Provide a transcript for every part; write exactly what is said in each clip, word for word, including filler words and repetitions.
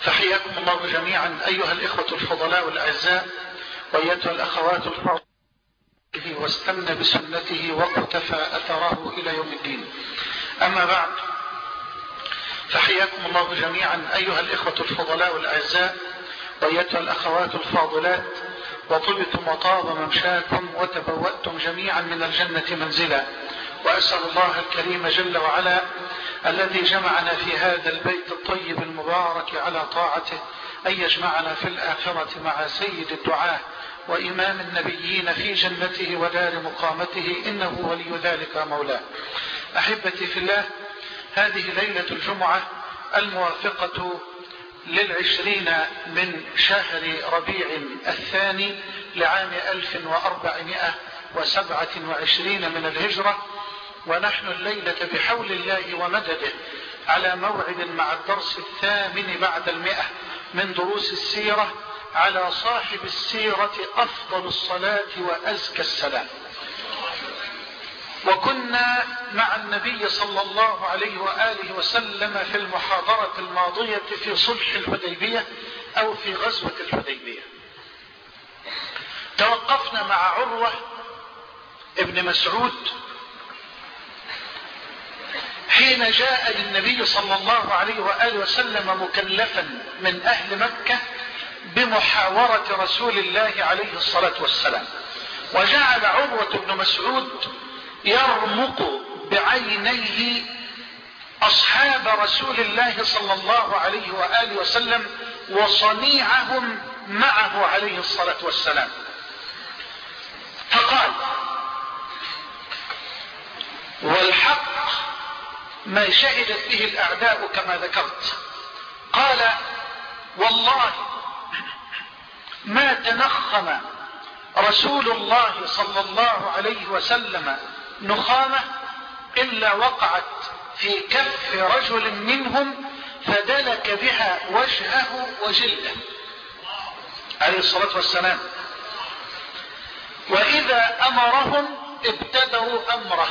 فحياكم الله جميعا أيها الإخوة الفضلاء الأعزاء وأيتها الأخوات الفاضلات، واستنى بسنته واقتفى أثره إلى يوم الدين. أما بعد، فحياكم الله جميعا أيها الإخوة الفضلاء الأعزاء وأيتها الأخوات الفاضلات، وطبتم وطاب ممشاكم وتبوأتم جميعا من الجنة منزلا. وأسأل الله الكريم جل وعلا الذي جمعنا في هذا البيت الطيب المبارك على طاعته أن يجمعنا في الآخرة مع سيد الدعاة وإمام النبيين في جنته ودار مقامته، إنه ولي ذلك مولاه. أحبتي في الله، هذه ليلة الجمعة الموافقة للعشرين من شهر ربيع الثاني لعام ألف وأربعمائة وسبعة وعشرين من الهجرة، ونحن الليلة بحول الله ومدده على موعد مع الدرس الثامن بعد المئة من دروس السيرة على صاحب السيرة أفضل الصلاة وأزكى السلام. وكنا مع النبي صلى الله عليه وآله وسلم في المحاضرة الماضية في صلح الحديبية أو في غزوة الحديبية. توقفنا مع عروة ابن مسعود حين جاء للنبي صلى الله عليه وآله وسلم مكلفا من أهل مكة بمحاورة رسول الله عليه الصلاة والسلام، وجعل عروة بن مسعود يرمق بعينيه أصحاب رسول الله صلى الله عليه وآله وسلم وصنيعهم معه عليه الصلاة والسلام، فقال: والحق ما شهدت به الأعداء كما ذكرت. قال: والله ما تنخم رسول الله صلى الله عليه وسلم نخامة إلا وقعت في كف رجل منهم فدلك بها وجهه وجلده عليه الصلاة والسلام، وإذا أمرهم ابتدروا أمره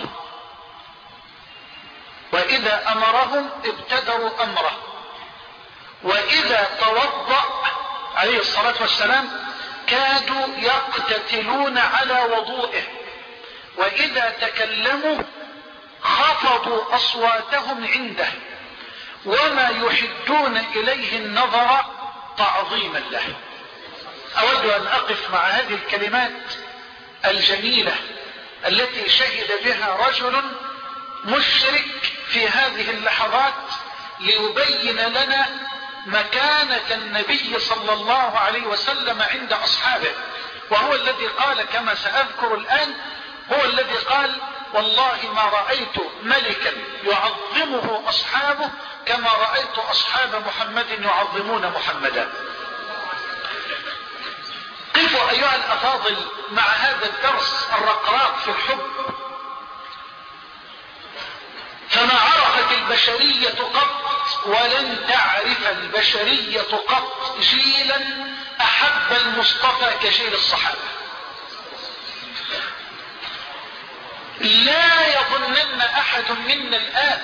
وإذا أمرهم ابتدروا أمره وإذا توضأ عليه الصلاة والسلام كادوا يقتتلون على وضوئه، وإذا تكلموا خفضوا أصواتهم عنده وما يحدون إليه النظر تعظيما له. أود أن أقف مع هذه الكلمات الجميلة التي شهد بها رجل مشرك في هذه اللحظات ليبين لنا مكانة النبي صلى الله عليه وسلم عند أصحابه، وهو الذي قال كما سأذكر الآن، هو الذي قال: والله ما رأيت ملكا يعظمه أصحابه كما رأيت أصحاب محمد يعظمون محمدا. قفوا أيها الأفاضل مع هذا الدرس الرقراق في الحب. فما عرفت البشرية قط ولن تعرف البشرية قط جيلا أحب المصطفى كجيل الصحابة. لا يظنن أحد منا الآن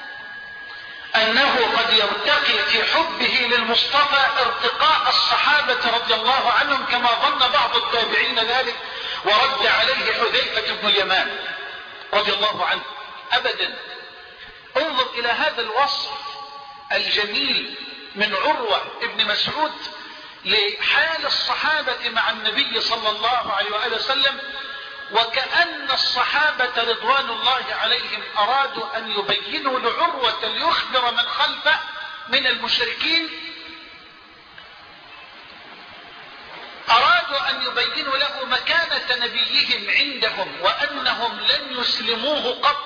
أنه قد يرتقي في حبه للمصطفى ارتقاء الصحابة رضي الله عنهم كما ظن بعض التابعين ذلك ورد عليه حذيفة بن اليمان رضي الله عنه. أبدا. انظر إلى هذا الوصف الجميل من عروة ابن مسعود لحال الصحابة مع النبي صلى الله عليه وآله وسلم، وكأن الصحابة رضوان الله عليهم أرادوا أن يبينوا لعروة ليخبر من خلفه من المشركين، أرادوا أن يبينوا له مكانة نبيهم عندهم وأنهم لن يسلموه قط.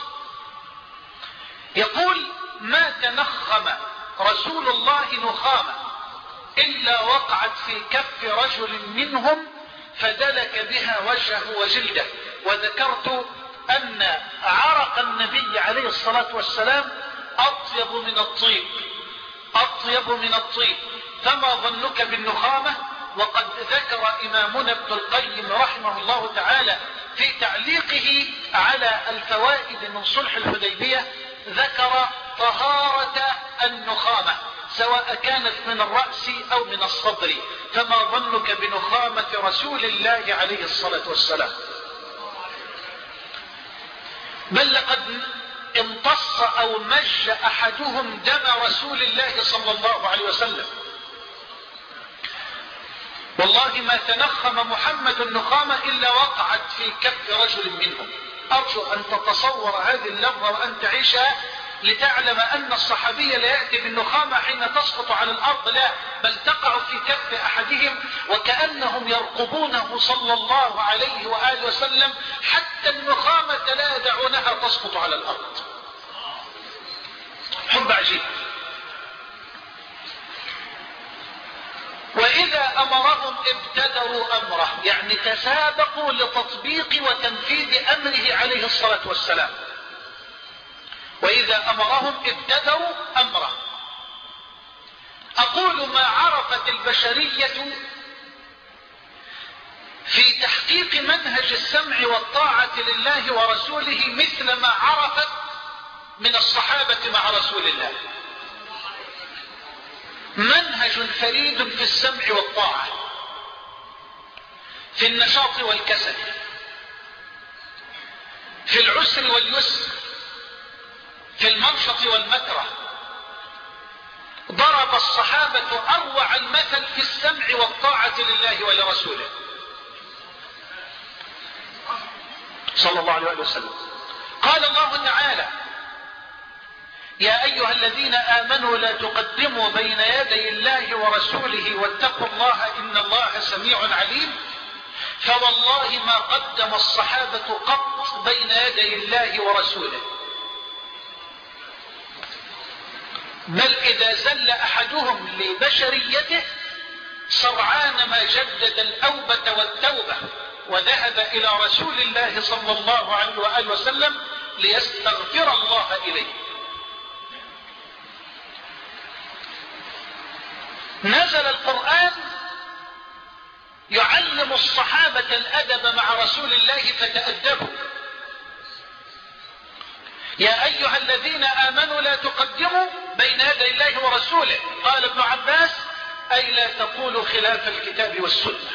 يقول: ما تنخم رسول الله نخامة إلا وقعت في كف رجل منهم فدلك بها وجهه وجلده. وذكرت أن عرق النبي عليه الصلاة والسلام أطيب من الطيب أطيب من الطيب فما ظنك بالنخامة؟ وقد ذكر إمامنا ابن القيم رحمه الله تعالى في تعليقه على الفوائد من صلح الحديبية، ذكر طهارة النخامة، سواء كانت من الرأس أو من الصدر، فما ظنك بنخامة رسول الله عليه الصلاة والسلام؟ بل لقد امتص أو مج أحدهم دم رسول الله صلى الله عليه وسلم. والله ما تنخم محمد النخامة إلا وقعت في كف رجل منهم. أرجو أن تتصور هذه اللحظة وأن تعيشها لتعلم أن الصحابي لا يأتي بالنخامة حين تسقط على الأرض، لا، بل تقع في كف أحدهم وكأنهم يرقبونه صلى الله عليه وآله وسلم حتى النخامة لا يدعونها تسقط على الأرض. حب عجيب. وإذا أمرهم ابتدروا أمره، يعني تسابقوا لتطبيق وتنفيذ أمره عليه الصلاة والسلام. وإذا أمرهم ابتدروا أمره. أقول ما عرفت البشرية في تحقيق منهج السمع والطاعة لله ورسوله مثل ما عرفت من الصحابة مع رسول الله. منهج فريد في السمع والطاعة، في النشاط والكسل، في العسر واليسر، في المنشط والمكره. ضرب الصحابة أروع المثل في السمع والطاعة لله ولرسوله صلى الله عليه وسلم. قال الله تعالى: يا أيها الذين آمنوا لا تقدموا بين يدي الله ورسوله واتقوا الله إن الله سميع عليم. فوالله ما قدم الصحابة قط بين يدي الله ورسوله، بل إذا زل أحدهم لبشريته سرعان ما جدد الأوبة والتوبة وذهب إلى رسول الله صلى الله عليه وآله وسلم ليستغفر الله إليه. نزل القرآن يعلم الصحابة الأدب مع رسول الله فتأدبوا. يا أيها الذين آمنوا لا تقدموا بين يدي الله ورسوله. قال ابن عباس: أي لا تقولوا خلاف الكتاب والسنة.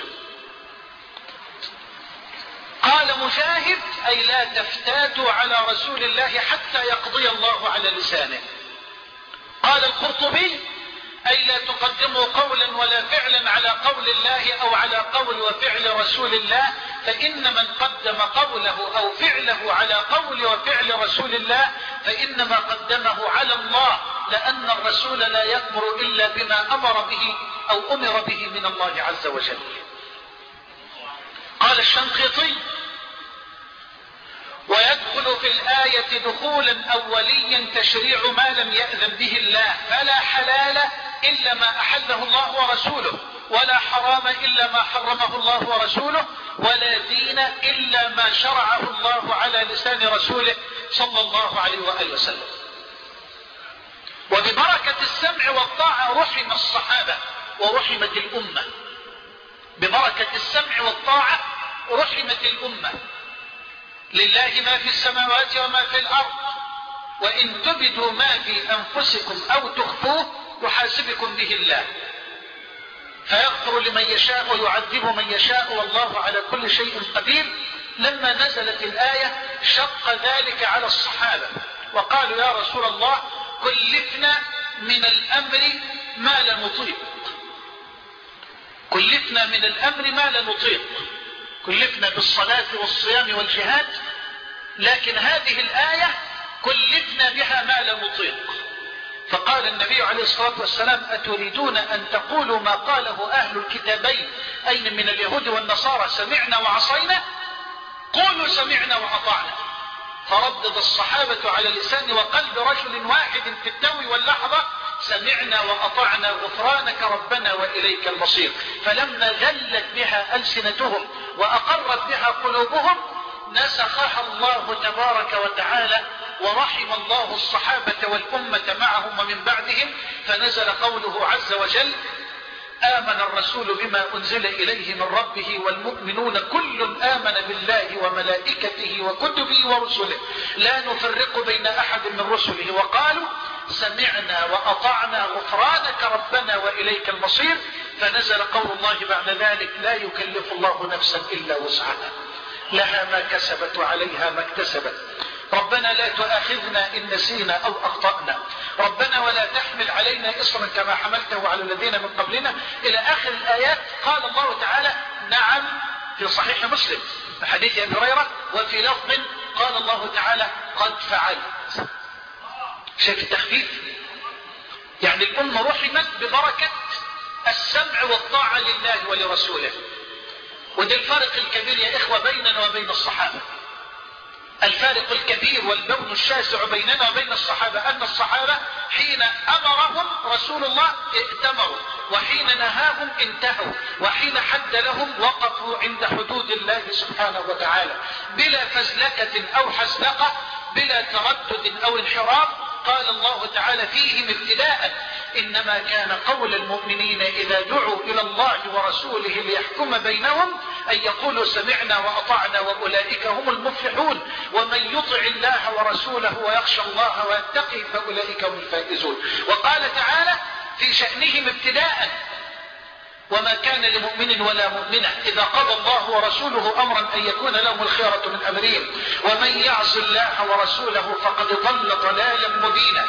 قال مجاهد: أي لا تفتاتوا على رسول الله حتى يقضي الله على لسانه. قال القرطبي: أي لا تقدموا قولا ولا فعلا على قول الله أو على قول وفعل رسول الله، فإن من قدم قوله أو فعله على قول وفعل رسول الله فإنما قدمه على الله، لأن الرسول لا يأمر إلا بما أمر به أو أمر به من الله عز وجل. قال الشنقيطي: ويدخل في الآية دخولا أوليا تشريع ما لم يأذن به الله، فلا حلال إلا ما أحله الله ورسوله، ولا حرام إلا ما حرمه الله ورسوله، ولا دين إلا ما شرعه الله على لسان رسوله صلى الله عليه وآله وسلم. وببركة السمع والطاعة رحم الصحابة ورحمت الأمة. ببركة السمع والطاعة رحمت الأمة. لله ما في السماوات وما في الأرض، وإن تبدوا ما في أنفسكم أو تخفوه يحاسبكم به الله، فيغفر لمن يشاء ويعذب من يشاء والله على كل شيء قدير. لما نزلت الآية شق ذلك على الصحابة وقالوا: يا رسول الله كلفنا من الأمر ما لا نطيق. كلفنا من الأمر ما لا نطيق. كلفنا بالصلاة والصيام والجهاد، لكن هذه الآية كلفنا بها ما لا نطيق. فقال النبي عليه الصلاة والسلام: أتريدون أن تقولوا ما قاله أهل الكتابين أين من اليهود والنصارى سمعنا وعصينا؟ قولوا سمعنا وأطعنا. فردد الصحابة على لسان وقلب رجل واحد في التو واللحظة: سمعنا وأطعنا غفرانك ربنا وإليك المصير. فلما جلت بها ألسنتهم وأقرت بها قلوبهم نسخها الله تبارك وتعالى، ورحم الله الصحابة والأمة معهم ومن بعدهم، فنزل قوله عز وجل: آمن الرسول بما أنزل إليه من ربه والمؤمنون كل آمن بالله وملائكته وكتبه ورسله لا نفرق بين أحد من رسله وقالوا سمعنا وأطعنا غفرانك ربنا وإليك المصير. فنزل قول الله بعد ذلك: لا يكلف الله نفسا إلا وسعها، لها ما كسبت وعليها ما اكتسبت. ربنا لا تؤاخذنا إن نسينا أو أخطأنا، ربنا ولا تحمل علينا إصرا كما حملته على الذين من قبلنا، إلى آخر الآيات. قال الله تعالى: نعم، في صحيح مسلم حديث أبي هريرة، وفي لفظ قال الله تعالى: قد فعلت. شايف التخفيف؟ يعني الأمة رحمت ببركة السمع والطاعة لله ولرسوله. وده الفارق الكبير يا إخوة بيننا وبين الصحابة. الفارق الكبير واللون الشاسع بيننا وبين الصحابة أن الصحابة حين أمرهم رسول الله ائتمروا، وحين نهاهم انتهوا، وحين حد لهم وقفوا عند حدود الله سبحانه وتعالى بلا فزلكة أو حزلقة، بلا تردد أو انحراف. قال الله تعالى فيهم ابتداء: إنما كان قول المؤمنين إذا دعوا إلى الله ورسوله ليحكم بينهم أن يقولوا سمعنا وأطعنا وأولئك هم المفلحون، ومن يطع الله ورسوله ويخشى الله ويتقي فأولئك هم الفائزون. وقال تعالى في شأنهم ابتداء: وما كان لمؤمن ولا مؤمنة إذا قضى الله ورسوله أمرا أن يكون لهم الخيرة من أمرهم، ومن يعص الله ورسوله فقد ضل ضلالا مبينا.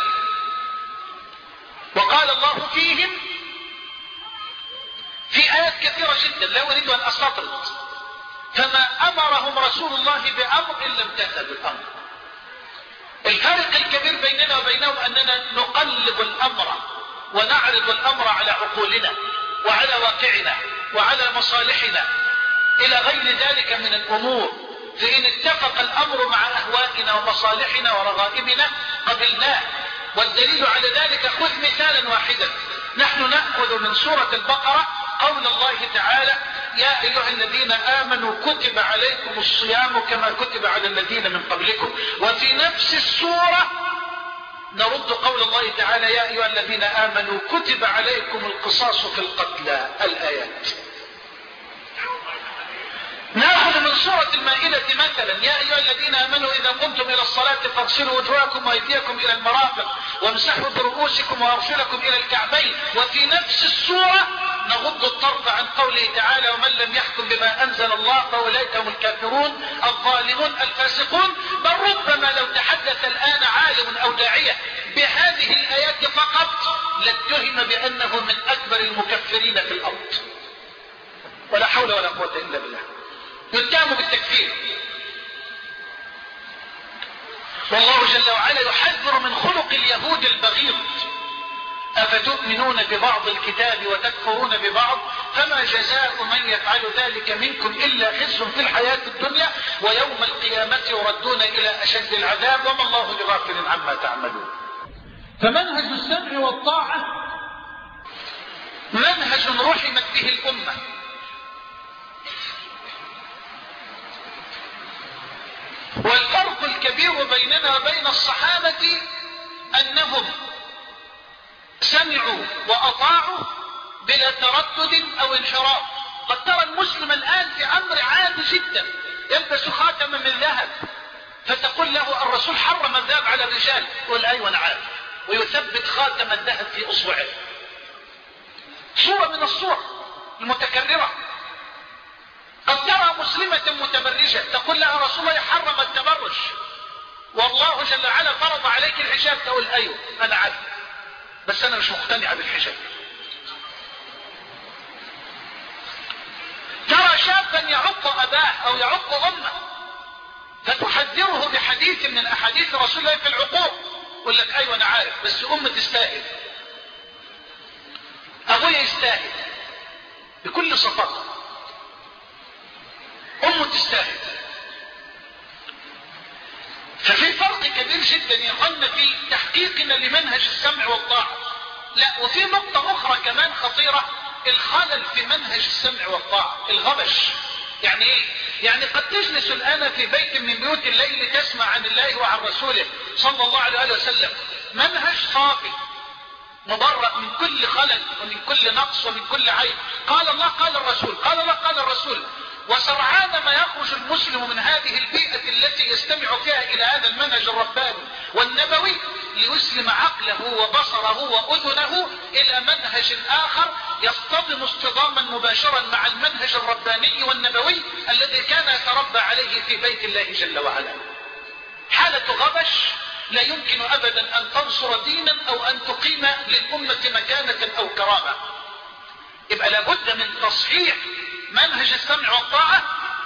وقال الله فيهم في آيات كثيرة جدا لا أريد أن أستطرد: فما أمرهم رسول الله بأمر إلا امتثلوا الأمر. الفرق الكبير بيننا وبينهم أننا نقلب الأمر ونعرض الأمر على عقولنا وعلى واقعنا وعلى مصالحنا إلى غير ذلك من الأمور. فإن اتفق الأمر مع أهوائنا ومصالحنا ورغائبنا قبلناه. والدليل على ذلك: خذ مثالا واحدا. نحن نأخذ من سورة البقرة قول الله تعالى: يا أيها الذين آمنوا كتب عليكم الصيام كما كتب على الذين من قبلكم. وفي نفس السورة نرد قول الله تعالى: يا أيها الذين آمنوا كتب عليكم القصاص في القتلى. الآيات. نأخذ من سورة المائدة مثلا: يا أيها الذين آمنوا إذا قمتم إلى الصلاة فاغسلوا وجوهكم وأيديكم إلى المرافق وامسحوا برؤوسكم وأرجلكم إلى الكعبين. وفي نفس السورة نغض الطرف عن قوله تعالى: ومن لم يحكم بما أنزل الله فأولئك هم الكافرون الظالمون الفاسقون. بل ربما لو تحدث الآن عالم أو داعية بهذه الآيات فقط لاتهم بأنه من أكبر المكفرين في الأرض، ولا حول ولا قوة إلا بالله. يتهم بالتكفير. والله جل وعلا يحذر من خلق اليهود البغيض: أفتؤمنون ببعض الكتاب وتكفرون ببعض فما جزاء من يفعل ذلك منكم إلا خزي في الحياة الدنيا ويوم القيامة يردون إلى أشد العذاب وما الله بغافل عما تعملون. فمنهج السمع والطاعة منهج رحمت به الأمة. والفرق الكبير بيننا وبين الصحابة أنهم سمعوا وأطاعوا بلا تردد أو انحراف. قد ترى المسلم الآن في أمر عادي جدا يلبس خاتما من ذهب، فتقول له الرسول حرم الذهب على الرجال، يقول أيوة أنا عارف، ويثبت خاتم الذهب في أصبعه. صورة من الصور المتكررة. قد ترى مسلمة متبرجة تقول لها رسول الله حرم التبرج، والله جل وعلا فرض عليك الحجاب، تقول أيوة أنا عارف بس أنا مش مقتنعة بالحجاب. ترى شابا يعق أباه أو يعق أمه فتحذره بحديث من أحاديث رسول الله في العقوق، يقول لك أيوة أنا عارف بس أمه تستاهل، أبويا يستاهل، بكل صفاء أمه تستاهل. ففي فرق كبير جدا يظن في تحقيقنا لمنهج السمع والطاعة. لا، وفي نقطة أخرى كمان خطيرة: الخلل في منهج السمع والطاعة، الغبش. يعني ايه؟ يعني قد تجلس الآن في بيت من بيوت الليل تسمع عن الله وعن رسوله صلى الله عليه وسلم منهج صافي مبرأ من كل خلل ومن كل نقص ومن كل عيب. قال الله قال الرسول، قال الله قال الرسول. وسرعان ما يخرج المسلم من هذه البيئة التي يستمع فيها إلى هذا المنهج الرباني والنبوي ليسلم عقله وبصره وأذنه الى منهج اخر يصطدم اصطداما مباشرا مع المنهج الرباني والنبوي الذي كان يتربى عليه في بيت الله جل وعلا. حالة غبش لا يمكن ابدا ان تنصر دينا او ان تقيم للامة مكانة او كرامة. يبقى لابد من تصحيح منهج السمع والطاعة.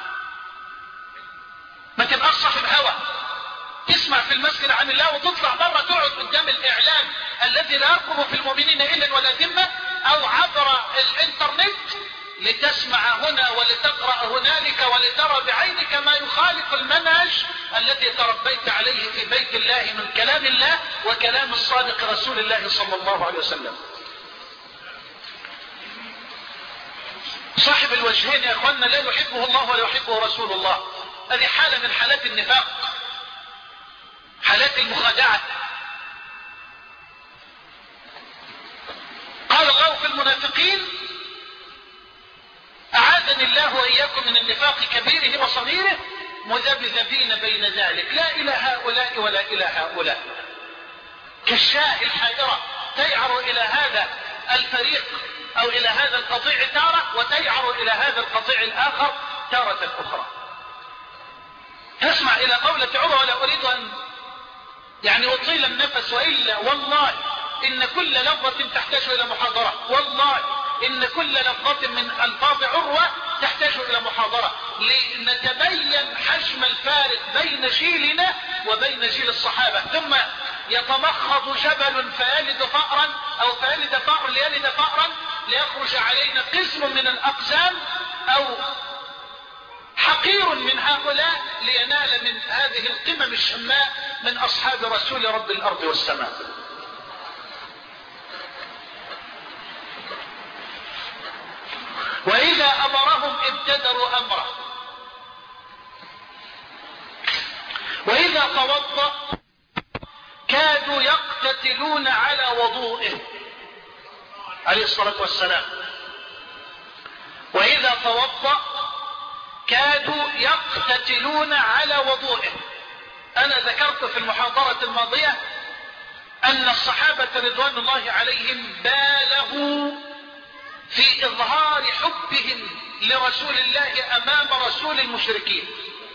ما تبقاش صاحب هوى تسمع في المسجد عن الله وتطلع بره تقعد قدام الاعلام الذي لا يرقب في المؤمنين الا ولا ذمه، او عبر الانترنت لتسمع هنا ولتقرأ هنالك ولترى بعينك ما يخالف المنهج الذي تربيت عليه في بيت الله من كلام الله وكلام الصادق رسول الله صلى الله عليه وسلم. صاحب الوجهين يا اخوانا لا يحبه الله ولا يحبه رسول الله. هذه حالة من حالات النفاق، حالات المخادعة. قال الله في المنافقين: أعاذني الله وإياكم من النفاق كبيره وصغيره مذبذبين بين ذلك لا إلى هؤلاء ولا إلى هؤلاء، كالشاة الحائرة تيعر إلى هذا الفريق أو إلى هذا القطيع تارة وتيعر إلى هذا القطيع الآخر تارة أخرى. تسمع إلى قولة عروة: ولا أريد أن يعني أطيل النفس، وإلا والله إن كل لفظة تحتاج إلى محاضرة، والله إن كل لفظة من ألفاظ عروة تحتاج إلى محاضرة لنتبين حجم الفارق بين جيلنا وبين جيل الصحابة. ثم يتمخض جبل فيلد فأرا أو فيلد فأر ليلد فأرا ليخرج علينا قسم من الأقزام أو حقير من هؤلاء لينال من هذه القمم الشماء من أصحاب رسول رب الأرض والسماء. وإذا أمرهم ابتدروا أمره، وإذا توضأ كادوا يقتتلون على وضوئه عليه الصلاة والسلام. وإذا توضأ كادوا يقتتلون على وضوئه. أنا ذكرت في المحاضرة الماضية أن الصحابة رضوان الله عليهم بالغوا في إظهار حبهم لرسول الله أمام رسول المشركين،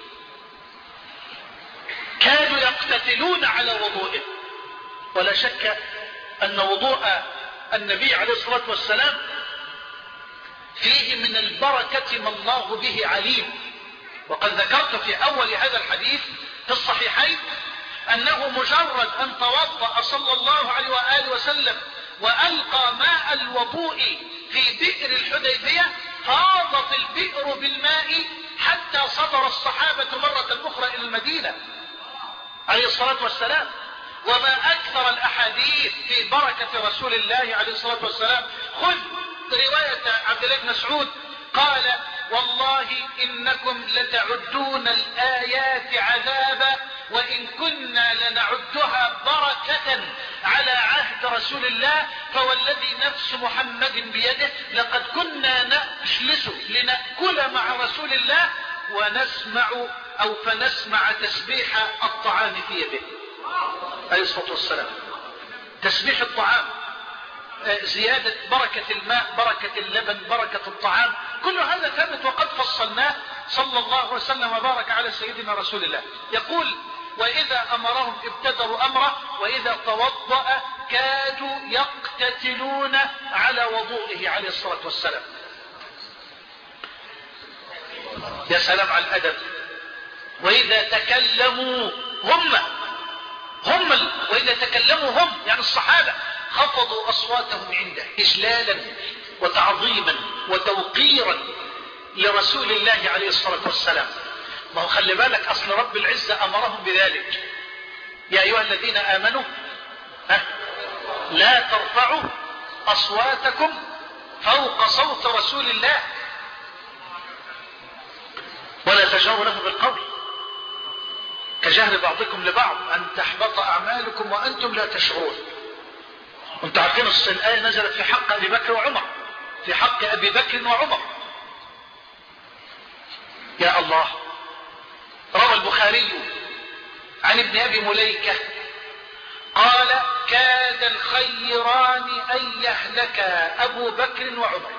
كانوا يقتتلون على وضوئه. ولا شك أن وضوء النبي عليه الصلاة والسلام فيه من البركة ما الله به عليم. وقد ذكرت في أول هذا الحديث في الصحيحين أنه مجرد أن توضأ صلى الله عليه وآله وسلم وألقى ماء الوضوء في بئر الحديبية فاضت البئر بالماء حتى صدر الصحابة مرة أخرى إلى المدينة عليه الصلاة والسلام. وما أكثر الأحاديث في بركة رسول الله عليه الصلاة والسلام. خذ رواية عبد الله بن مسعود قال: والله إنكم لتعدون الآيات عذابا وإن كنا لنعدها بركة على عهد رسول الله، فوالذي نفس محمد بيده لقد كنا نجلس لنأكل مع رسول الله ونسمع أو فنسمع تسبيح الطعام في يده عليه الصلاة والسلام. تسبيح الطعام، زيادة بركة الماء، بركة اللبن، بركة الطعام، كل هذا ثابت وقد فصلناه صلى الله عليه وسلم وبارك على سيدنا رسول الله. يقول: وإذا أمرهم ابتدروا أمره وإذا توضأ كادوا يقتتلون على وضوئه عليه الصلاة والسلام. يا سلام على الأدب. وإذا تكلموا هم هم وإذا تكلموا هم يعني الصحابة خفضوا أصواتهم عنده إجلالا وتعظيما وتوقيرا لرسول الله عليه الصلاة والسلام. ما هو خلي بالك أصل رب العزة أمرهم بذلك: يا أيها الذين آمنوا لا ترفعوا أصواتكم فوق صوت رسول الله ولا تجهروا له بالقول كجهر بعضكم لبعض أن تحبط أعمالكم وأنتم لا تشعرون. وانتم عارفين الآية نزلت في حق أبي بكر وعمر، في حق أبي بكر وعمر. يا الله. روى البخاري عن ابن أبي مليكة قال كاد الخيران أن يهلك أبو بكر وعمر.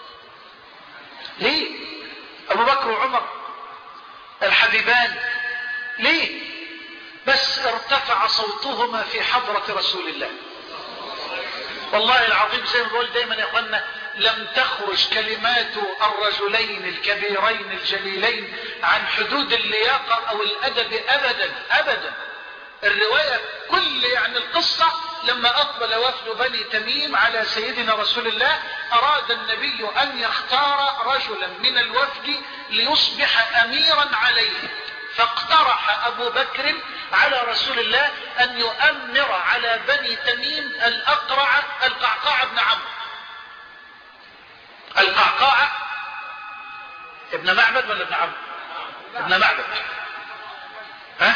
ليه أبو بكر وعمر الحبيبان؟ ليه؟ بس ارتفع صوتهما في حضرة رسول الله. والله العظيم زي ما بقول دايما يا اخوانا، لم تخرج كلمات الرجلين الكبيرين الجليلين عن حدود اللياقة او الادب ابدا ابدا. الرواية كل يعني القصة لما اقبل وفد بني تميم على سيدنا رسول الله، اراد النبي ان يختار رجلا من الوفد ليصبح اميرا عليه، فاقترح ابو بكر على رسول الله ان يؤمر على بني تميم الاقرع القعقاع بن عمرو. القعقاع ابن معبد ولا ابن عمرو؟ ابن معبد. ها؟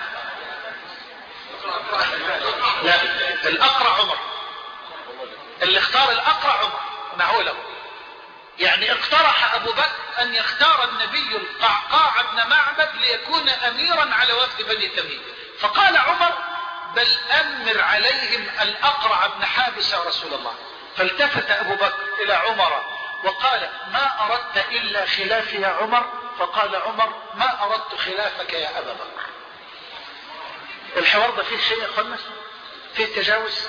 لا، الاقرع عمر. اللي اختار الاقرع عمر معوله. يعني اقترح ابو بكر ان يختار النبي القعقاع بن معبد ليكون اميرا على وفد بني تميم، فقال عمر بل امر عليهم الاقرع بن حابس يا رسول الله. فالتفت ابو بكر الى عمر وقال ما اردت الا خلافي يا عمر؟ فقال عمر ما اردت خلافك يا ابا بكر. الحوار ده فيه شيء يا اخوانا؟ فيه تجاوز؟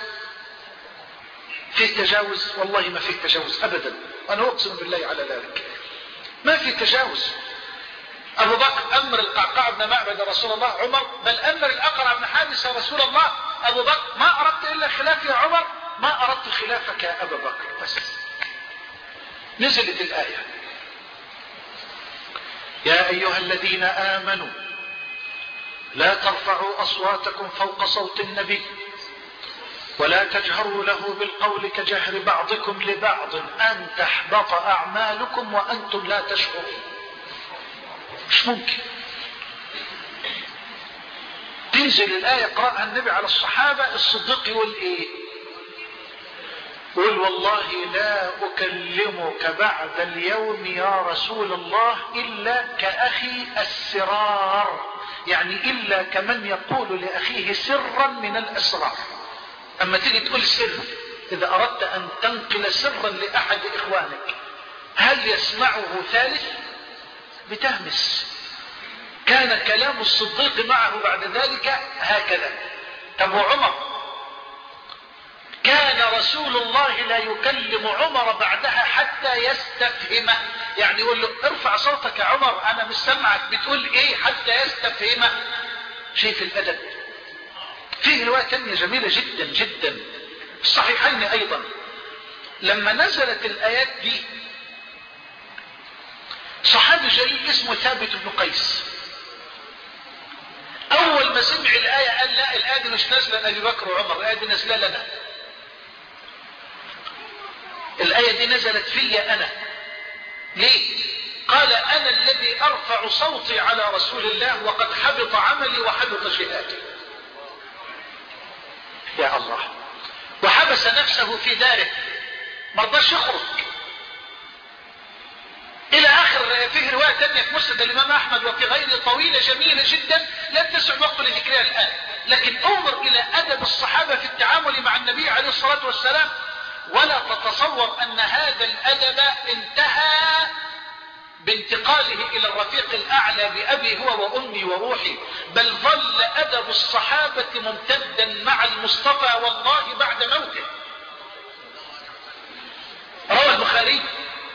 فيه تجاوز؟ والله ما فيه تجاوز ابدا، انا اقسم بالله على ذلك ما فيه تجاوز. ابو بكر امر القعقاع بن معبد يا رسول الله، عمر بل امر الاقرع بن حابس يا رسول الله. ابو بكر ما اردت الا خلافي يا عمر؟ ما اردت خلافك يا ابا بكر. بس نزلت الايه يا ايها الذين امنوا لا ترفعوا اصواتكم فوق صوت النبي ولا تجهروا له بالقول كجهر بعضكم لبعض ان تحبط اعمالكم وانتم لا تشعرون. مش ممكن تنزل الايه يقراها النبي على الصحابه، الصديق يقول ايه؟ قل والله لا اكلمك بعد اليوم يا رسول الله الا كاخي السرار، يعني الا كمن يقول لاخيه سرا من الاسرار. اما تيجي تقول سر، اذا اردت ان تنقل سرا لاحد اخوانك هل يسمعه ثالث؟ بتهمس. كان كلام الصديق معه بعد ذلك هكذا. طب وعمر؟ كان رسول الله لا يكلم عمر بعدها حتى يستفهمه، يعني يقول له ارفع صوتك يا عمر انا مش سمعك بتقول ايه، حتى يستفهمه. شايف الادب؟ فيه رواية تانية جميلة جدا جدا في الصحيحين ايضا، لما نزلت الايات دي صحابي جليل اسمه ثابت بن قيس اول ما سمع الايه قال لا الايه دي مش نازله لابي بكر وعمر، الايه دي نازله لنا. الايه دي نزلت فيا انا. ليه؟ قال انا الذي ارفع صوتي على رسول الله وقد حبط عملي وحبط جهادي. يا الله. وحبس نفسه في داره ما رضاش يخرج الى اخر. فيه روايه ثانيه في مسند الامام احمد وفي غيره طويله جميله جدا لا تسع الوقت لذكرها الان، لكن انظر الى ادب الصحابه في التعامل مع النبي عليه الصلاه والسلام، ولا تتصور ان هذا الادب انتهى بانتقاله الى الرفيق الاعلى بابي هو وامي وروحي، بل ظل ادب الصحابه ممتدا مع المصطفى والله بعد موته. روى البخاري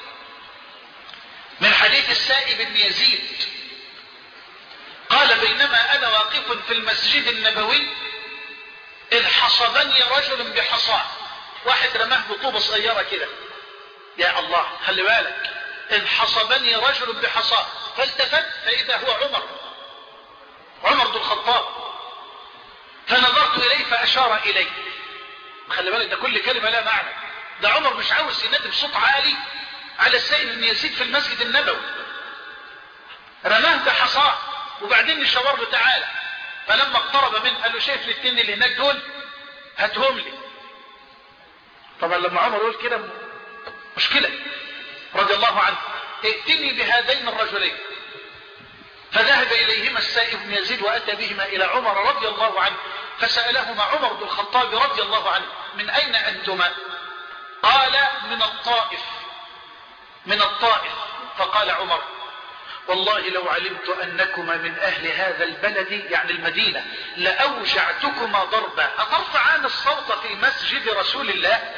من حديث السائب بن يزيد قال بينما انا واقف في المسجد النبوي اذ حصبني رجل بحصاه، واحد رماه بطوبة صغيرة كده. يا الله خلي بالك، اذ حصبني رجل بحصاه فالتفت فاذا هو عمر عمر بن الخطاب، فنظرت اليه فاشار الي. خلي بالك ده كل كلمة لا معنى، ده عمر مش عاوز ينادي بصوت عالي على السائب بن يزيد في المسجد النبوي، رماه بحصاه وبعدين الشاور له تعالى، فلما اقترب منه قال له شايف الاثنين اللي هناك دول هاتهم لي. طبعا لما عمر يقول كده مشكلة رضي الله عنه، ائتني بهذين الرجلين. فذهب اليهما السائب بن يزيد واتى بهما الى عمر رضي الله عنه فسألهما عمر بن الخطاب رضي الله عنه: من أين أنتما؟ قال: من الطائف. من الطائف. فقال عمر: والله لو علمت أنكما من أهل هذا البلد يعني المدينة لأوجعتكما ضربا. أترفعان الصوت في مسجد رسول الله؟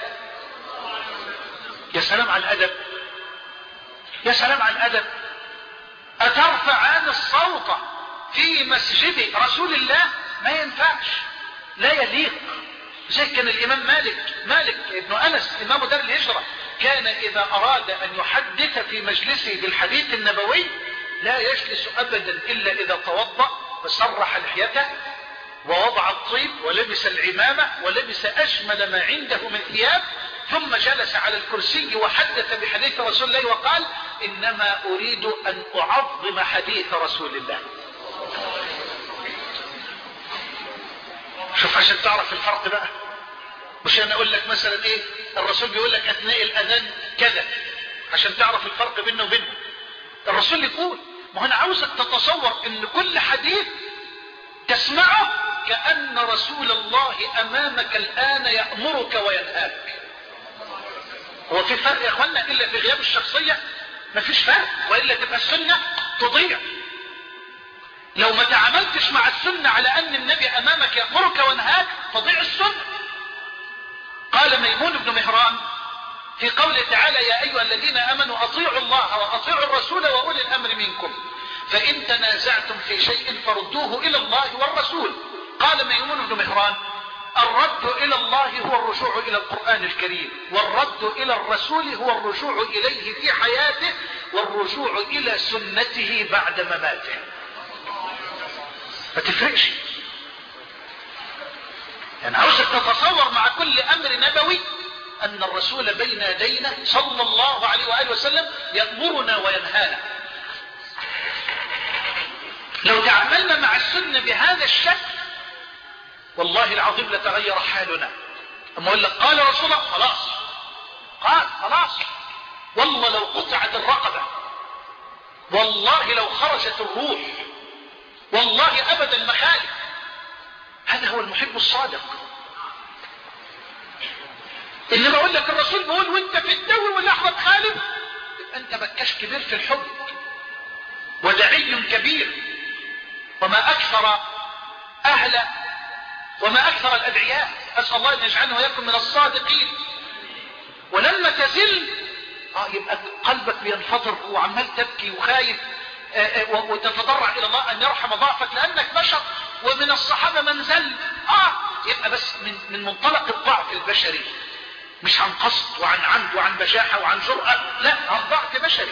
يا سلام على الأدب، يا سلام على الأدب. أترفعان الصوت في مسجد رسول الله؟ ما ينفعش، لا يليق. زي كان الإمام مالك مالك ابن أنس إمام دار الهجرة كان إذا أراد أن يحدث في مجلسه بالحديث النبوي لا يجلس أبدا إلا إذا توضأ وسرح لحيته ووضع الطيب ولبس العمامة ولبس أجمل ما عنده من ثياب، ثم جلس على الكرسي وحدث بحديث رسول الله وقال: إنما أريد أن أعظم حديث رسول الله. شوف عشان تعرف الفرق بقى، مش أنا أقول لك مثلا إيه الرسول بيقول لك أثناء الأذان كذا عشان تعرف الفرق بينه وبينه. الرسول يقول، ما أنا عاوزك تتصور إن كل حديث تسمعه كأن رسول الله أمامك الآن يأمرك وينهاك. هو في فرق يا أخوانا إلا في غياب الشخصية؟ ما فيش فرق، وإلا تبقى السنة تضيع. لو ما تعاملتش مع السنة على أن النبي أمامك يأمرك وينهاك تضيع السنة. قال ميمون بن مهران في قوله تعالى: يا أيها الذين آمنوا أطيعوا الله وأطيعوا الرسول وأولي الأمر منكم فإن تنازعتم في شيء فردوه إلى الله والرسول. قال ميمون بن مهران: الرد إلى الله هو الرجوع إلى القرآن الكريم، والرد إلى الرسول هو الرجوع إليه في حياته والرجوع إلى سنته بعد مماته. ما تفرقش. يعني عاوزك تتصور مع كل أمر نبوي أن الرسول بين يدينا صلى الله عليه وآله وسلم يأمرنا وينهانا. لو تعاملنا مع السنة بهذا الشكل والله العظيم لتغير حالنا. أما أقول لك قال رسول الله خلاص، قال خلاص. والله لو قطعت الرقبة، والله لو خرجت الروح، والله أبدا المخالف. هذا هو المحب الصادق. إنما أقول لك الرسول بيقول وانت في الدور واللحظة تخالف، يبقى أنت بكاش كبير في الحب ودعي كبير. وما أكثر أهل وما أكثر الأدعياء، أسأل الله أن يجعلنا ويكون من الصادقين. ولما تزل آه يبقى قلبك بينفطر وعمال تبكي وخايف آه آه وتتضرع إلى الله أن يرحم ضعفك لأنك بشر، ومن الصحابة من زل آه يبقى بس من, من منطلق الضعف البشري، مش عن قصد وعن عمد وعن بجاحة وعن جرأة، لا، عن ضعف بشري.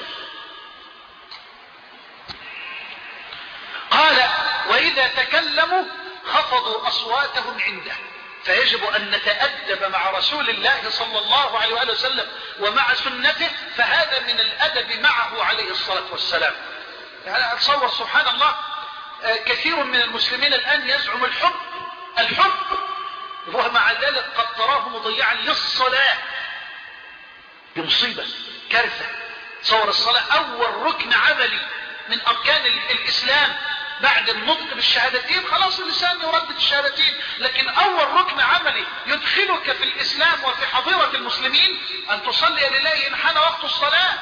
قال: وإذا تكلموا خفضوا أصواتهم عنده. فيجب أن نتأدب مع رسول الله صلى الله عليه وآله وسلم ومع سنته، فهذا من الأدب معه عليه الصلاة والسلام. يعني أتصور سبحان الله كثير من المسلمين الآن يزعم الحب الحب ومع ذلك قد تراه مضيعا للصلاة. بمصيبة، كارثة. تصور الصلاة أول ركن عملي من أركان الإسلام بعد النطق بالشهادتين، خلاص اللسان يردد الشهادتين، لكن أول ركن عملي يدخلك في الإسلام وفي حظيرة المسلمين أن تصلي لله إن حان وقت الصلاة.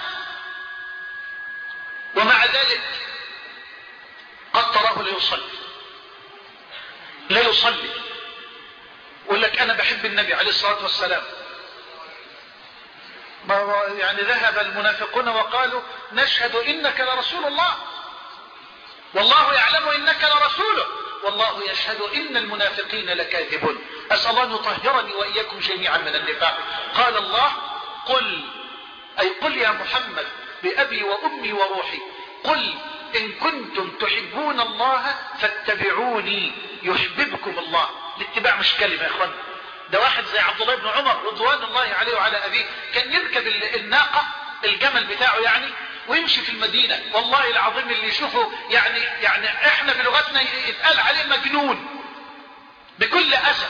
ومع ذلك قد تراه لا يصلي لا يصلي يقول لك أنا بحب النبي عليه الصلاة والسلام. يعني ذهب المنافقون وقالوا نشهد إنك لرسول الله والله يعلم إنك لرسوله والله يشهد إن المنافقين لكاذبون. أسأل الله أن يطهرني وإياكم جميعا من النفاق. قال الله: قل، أي قل يا محمد بأبي وأمي وروحي، قل إن كنتم تحبون الله فاتبعوني يحببكم الله. الاتباع مش كلمة يا اخوان، ده واحد زي عبد الله بن عمر رضوان الله عليه وعلى أبيه كان يركب الناقة الجمل بتاعه يعني ويمشي في المدينة. والله العظيم اللي يشوفه يعني يعني احنا بلغتنا يتقال عليه مجنون بكل أسف.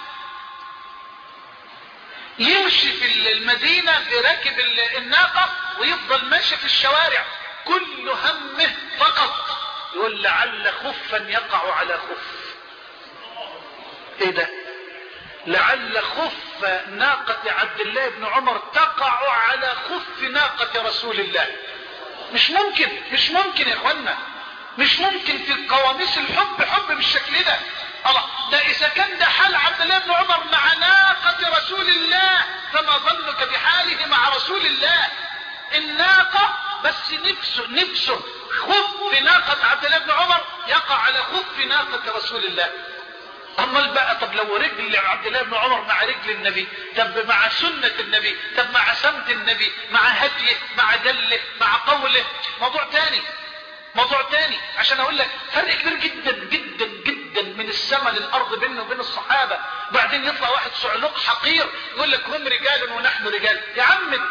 يمشي في المدينة براكب الناقة ويفضل ماشي في الشوارع كل همه فقط يقول لعل خفا يقع على خف. ايه ده؟ لعل خف ناقة عبد الله بن عمر تقع على خف ناقة رسول الله. مش ممكن، مش ممكن يا اخوانا، مش ممكن في قواميس الحب حب بالشكل ده. الله، ده اذا كان ده حال عبد الله بن عمر مع ناقة رسول الله، فما ظنك بحاله مع رسول الله؟ الناقة بس نفسه نفسه خف ناقة عبد الله بن عمر يقع على خف ناقة رسول الله. امال بقى، طب لو رجل عبد الله بن عمر مع رجل النبي، طب مع سنة النبي، طب مع سمت النبي، مع هديه، مع دله، مع قوله، موضوع تاني، موضوع تاني. عشان اقول لك فرق كبير جدا جدا جدا من السماء للارض بينه وبين الصحابة. بعدين يطلع واحد صعلوق حقير يقول لك هم رجال ونحن رجال. يا عم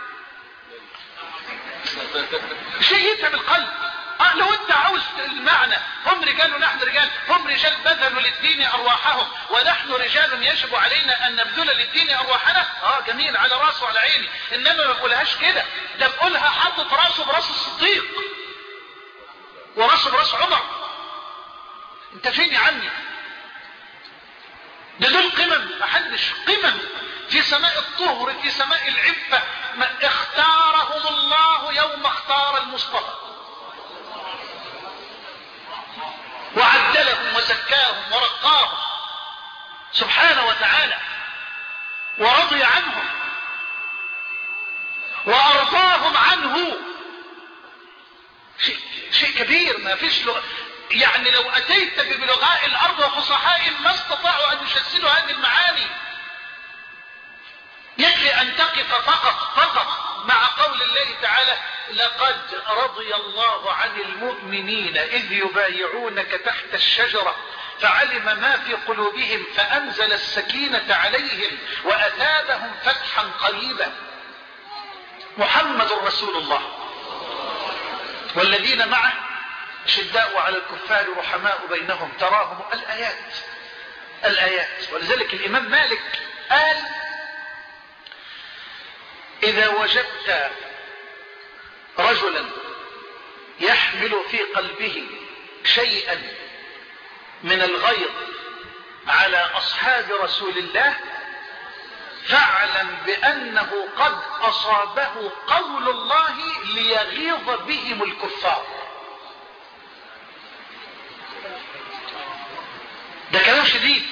شيء يتعب القلب. اه لو انت عاوز المعنى هم رجال ونحن رجال، هم رجال بذلوا للدين ارواحهم ونحن رجال يجب علينا ان نبذل للدين ارواحنا. اه جميل، على راسه وعلى عيني، انما ما بقولهاش كده، ده بقولها حطت راسه براس الصديق وراسه براس عمر. انت فين يا عمي؟ ده دول قمم، محدش قمم في سماء الطهر، في سماء العفة، ما اختارهم الله يوم اختار المصطفى وعدلهم وزكاهم ورقاهم سبحانه وتعالى، ورضي عنهم وارضاهم عنه. شيء, شيء كبير ما فيش له. يعني لو اتيت ببلغاء الارض وفصحائهم ما استطاعوا ان يجسدوا هذه المعاني. يكفي ان تقف فقط فقط مع قول الله تعالى: لقد رضي الله عن المؤمنين اذ يبايعونك تحت الشجرة فعلم ما في قلوبهم فانزل السكينة عليهم واثابهم فتحا قريبا. محمد رسول الله والذين معه شداء على الكفار رحماء بينهم تراهم. الآيات الآيات. ولذلك الإمام مالك قال: إذا وجدت رجلا يحمل في قلبه شيئا من الغيظ على أصحاب رسول الله فاعلم بأنه قد أصابه قول الله ليغيظ بهم الكفار. ده كلام شديد.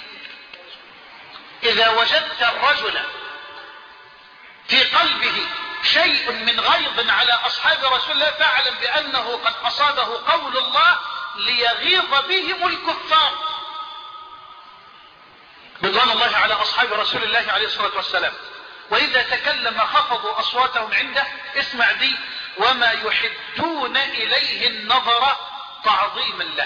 إذا وجدت الرجل في قلبه شيء من غيظ على أصحاب رسول الله فاعلم بأنه قد أصابه قول الله ليغيظ بهم الكفار. رضوان الله على أصحاب رسول الله عليه الصلاة والسلام. وإذا تكلم خفضوا أصواتهم عنده. اسمع دي: وما يحدون إليه النظر تعظيما له.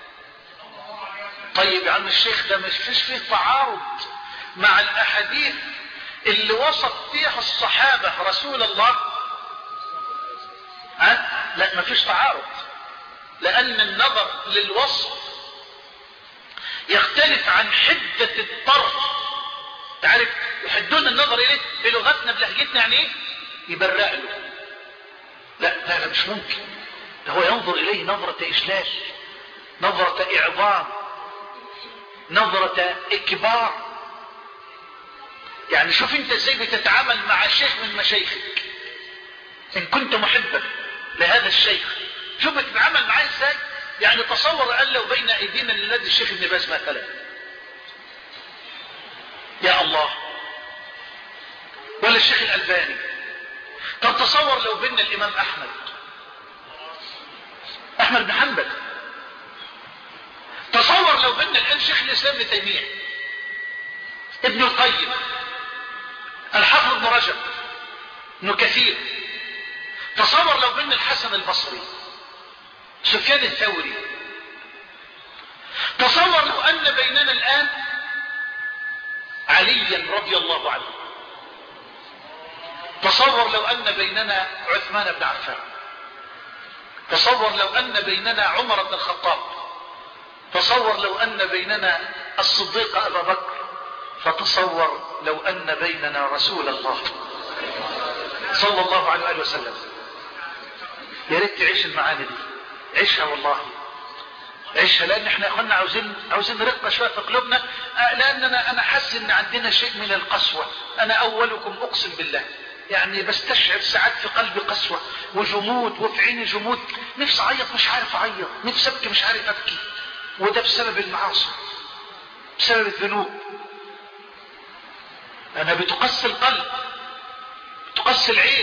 طيب يا عم الشيخ، ده مش فيش فيه تعارض مع الأحاديث اللي وصف فيها الصحابة رسول الله؟ ها؟ لا، ما فيش تعارض، لأن النظر للوصف يختلف عن حدة الطرف. تعرف يحدون النظر إليه بلغتنا بلهجتنا يعني إيه؟ يبرق له. لا لا مش ممكن. ده هو ينظر إليه نظرة إجلال، نظرة إعظام، نظرة إكبار. يعني شوف انت ازاي بتتعامل مع شيخ من مشايخك ان كنت محبا لهذا الشيخ. شوف بتتعامل معاه ازاي. يعني تصور قال لو بين ايدينا لنادي الشيخ ابن باز مثلا، يا الله، ولا الشيخ الألباني. طب تصور لو بيننا الامام احمد احمد بن حنبل. تصور لو بيننا الان شيخ الاسلام ابن تيمية، ابن القيم، الحافظ ابن رجب، ابن كثير. تصور لو بيننا الحسن البصري، سفيان الثوري. تصور لو ان بيننا الان عليا رضي الله عنه. تصور لو ان بيننا عثمان بن عفان. تصور لو ان بيننا عمر بن الخطاب. تصور لو ان بيننا الصديق ابا بكر. فتصور لو ان بيننا رسول الله صلى الله عليه وسلم. يا ريت تعيش المعاني دي، عيشها والله. عيشها، لان احنا يا اخوانا عاوزين عاوزين رقة شوية في قلوبنا، لان انا انا حاسس ان عندنا شيء من القسوة. انا اولكم اقسم بالله يعني بستشعر ساعات في قلبي قسوة وجمود وفي عيني جمود، نفسي اعيط مش عارف اعيط، نفسي ابكي مش عارف ابكي، وده بسبب المعاصي، بسبب الذنوب. انا بتقسي القلب، بتقسي العين.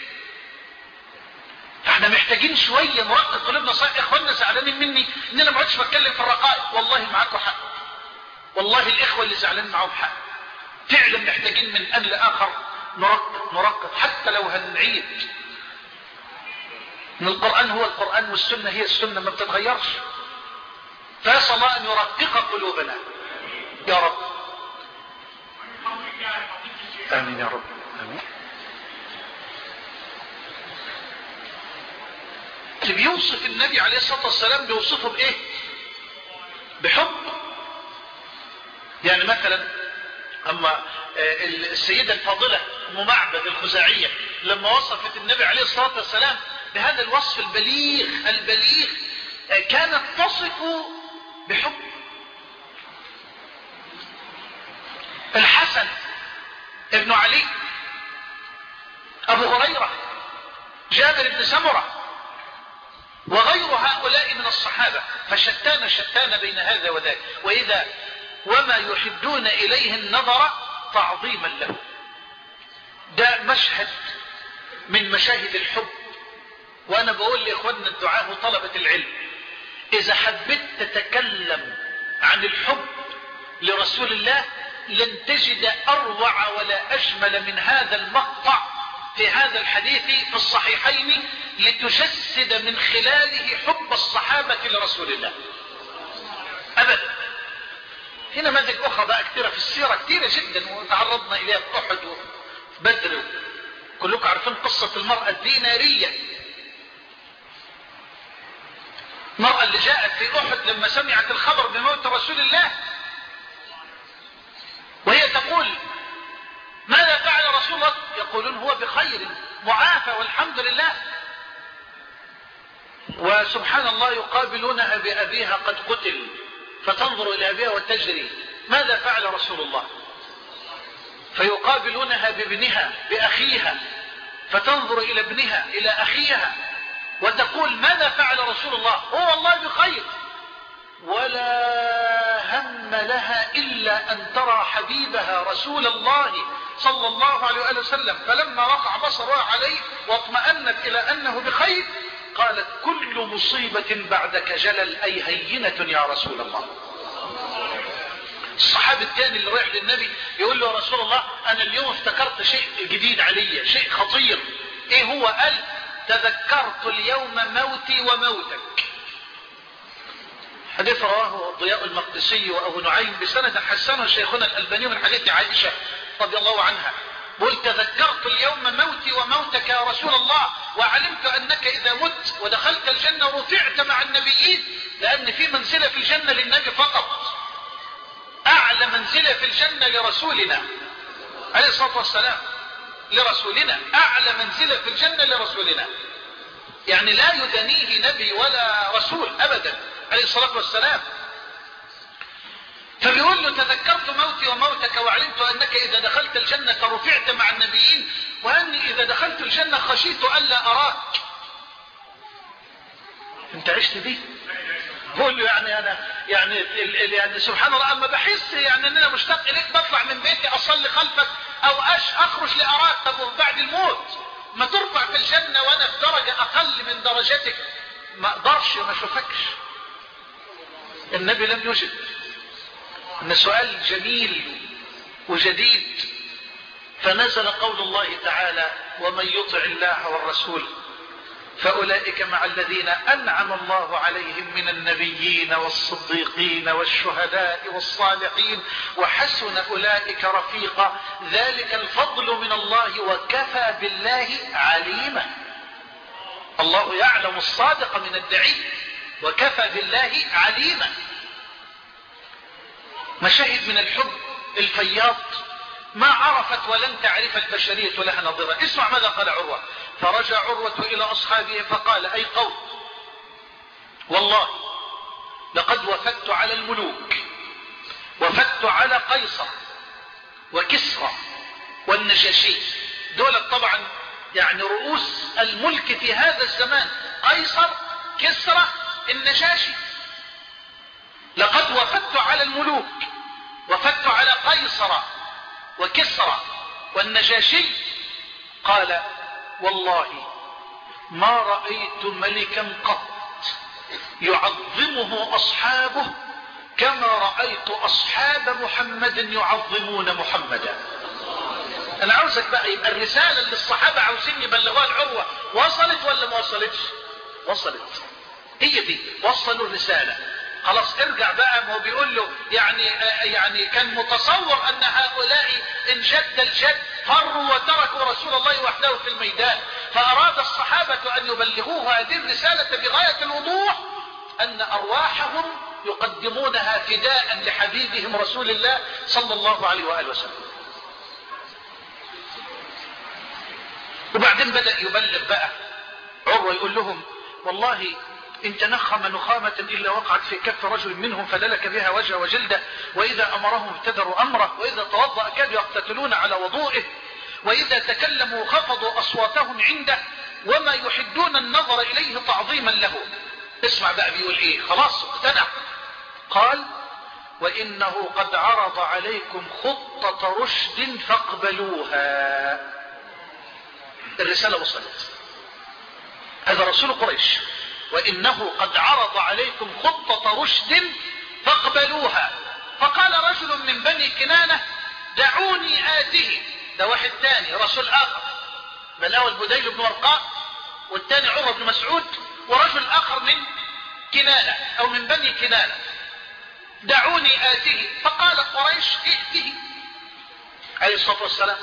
فاحنا محتاجين شوية نرقق قلوبنا. صحيح اخواننا زعلانين مني ان انا ما عدتش بتكلم في الرقائق، والله معاكم حق، والله الاخوة اللي زعلانين معاهم حق. فعلا محتاجين من ان لاخر نرقق نرقق، حتى لو هنعيد ان القرآن هو القرآن والسنة هي السنة، ما بتتغيرش. فاسأل الله ان يرقق قلوبنا يا رب. امين يا رب. امين. بيوصف النبي عليه الصلاة والسلام بيوصفه بايه؟ بحب. يعني مثلا اما السيدة الفاضلة ام معبد الخزاعية لما وصفت النبي عليه الصلاة والسلام بهذا الوصف البليغ البليغ كانت تصف بحب. الحسن ابن علي، ابو هريرة، جابر بن سمرة، وغير هؤلاء من الصحابة، فشتان شتان بين هذا وذاك، وإذا وما يحدون إليه النظر تعظيما له. ده مشهد من مشاهد الحب. وأنا بقول لإخواننا الدعاة وطلبة العلم، إذا حبيت تتكلم عن الحب لرسول الله لن تجد أروع ولا أجمل من هذا المقطع في هذا الحديث في الصحيحين، لتجسد من خلاله حب الصحابة لرسول الله. أبدا. هنا نماذج أخرى بقى كثيرة في السيرة، كثيرة جدا، وتعرضنا إليها في أحد وفي بدر. كلكم عارفين قصة المرأة الدينارية، المرأة اللي جاءت في أحد لما سمعت الخبر بموت رسول الله، وهي تقول ماذا فعل رسول الله؟ يقولون هو بخير معافى والحمد لله. وسبحان الله يقابلونها بأبيها قد قتل، فتنظر إلى أبيها وتجري، ماذا فعل رسول الله؟ فيقابلونها بابنها بأخيها، فتنظر إلى ابنها إلى أخيها وتقول ماذا فعل رسول الله؟ هو والله بخير. ولا هم لها إلا أن ترى حبيبها رسول الله صلى الله عليه وآله وسلم، فلما وقع بصرها عليه واطمأنت إلى أنه بخير قالت كل مصيبة بعدك جلل، أي هينة يا رسول الله. الصحابي الثاني اللي رايح للنبي يقول له رسول الله أنا اليوم افتكرت شيء جديد علي، شيء خطير. إيه هو؟ قال تذكرت اليوم موتي وموتك. حديث رواه ضياء المقدسي وأبو نعيم بسند حسنه شيخنا الألباني من حديث عائشة رضي الله عنها، قل تذكرت اليوم موتي وموتك يا رسول الله، وعلمت أنك إذا مت ودخلت الجنة رفعت مع النبيين، لأن في منزلة في الجنة للنبي فقط، أعلى منزلة في الجنة لرسولنا عليه الصلاة والسلام، لرسولنا أعلى منزلة في الجنة لرسولنا، يعني لا يدنيه نبي ولا رسول أبدا عليه الصلاة والسلام. فبيقول له تذكرت موتي وموتك وعلمت أنك إذا دخلت الجنة رفعت مع النبيين، وأني إذا دخلت الجنة خشيت ألا أراك. أنت عشت دي؟ بقول له يعني أنا يعني, يعني سبحان الله أما بحس يعني أن أنا مشتاق إليك بطلع من بيتي أصلي خلفك أو أش أخرج لأراك. طب وبعد الموت ما ترفع في الجنة وأنا في درجة أقل من درجتك ما أقدرش ما أشوفكش. النبي لم يجب. ان سؤال جميل وجديد. فنزل قول الله تعالى ومن يطع الله والرسول فأولئك مع الذين أنعم الله عليهم من النبيين والصديقين والشهداء والصالحين وحسن أولئك رفيقا ذلك الفضل من الله وكفى بالله عليما. الله يعلم الصادق من الدعي وكفى بالله عليما. مشاهد من الحب الفياض ما عرفت ولن تعرف البشرية لها نظيرا. اسمع ماذا قال عروة. فرجع عروة إلى أصحابه فقال أي قوم والله لقد وفدت على الملوك، وفدت على قيصر وكسرى والنجاشي، دول طبعا يعني رؤوس الملك في هذا الزمان، قيصر كسرى النجاشي. لقد وفدت على الملوك، وفدت على قيصر وكسرى والنجاشي. قال والله ما رأيت ملكا قط يعظمه أصحابه كما رأيت أصحاب محمد يعظمون محمدا. أنا عاوزك بقى يبقى الرسالة اللي الصحابة عاوزين يبلغوها العروة وصلت ولا ما وصلتش؟ وصلت. هي دي، وصلوا الرسالة. خلاص ارجع بقى. ما هو بيقول له يعني يعني كان متصور أن هؤلاء إن جد الجد فروا وتركوا رسول الله وحده في الميدان، فأراد الصحابة أن يبلغوه هذه الرسالة بغاية الوضوح، أن أرواحهم يقدمونها فداء لحبيبهم رسول الله صلى الله عليه وآله وسلم. وبعدين بدأ يبلغ بقى. عروة يقول لهم والله إن تنخم نخامة إلا وقعت في كف رجل منهم فدلك بها وجه وجلده، وإذا أمرهم ابتدروا أمره، وإذا توضأ كادوا يقتتلون على وضوئه، وإذا تكلموا خفضوا أصواتهم عنده، وما يحدون النظر إليه تعظيما له. اسمع بقى بيقول إيه، خلاص اقتنع. قال وإنه قد عرض عليكم خطة رشد فاقبلوها. الرسالة وصلت. هذا رسول قريش. وإنه قد عرض عليكم خطة رشد فاقبلوها. فقال رجل من بني كنانة دعوني آته. ده واحد تاني رسول آخر، بل أول بديل بن ورقاء، والتاني عروة بن مسعود، ورجل آخر من كنانة أو من بني كنانة. دعوني آته. فقال قريش ائته عليه الصلاة والسلام.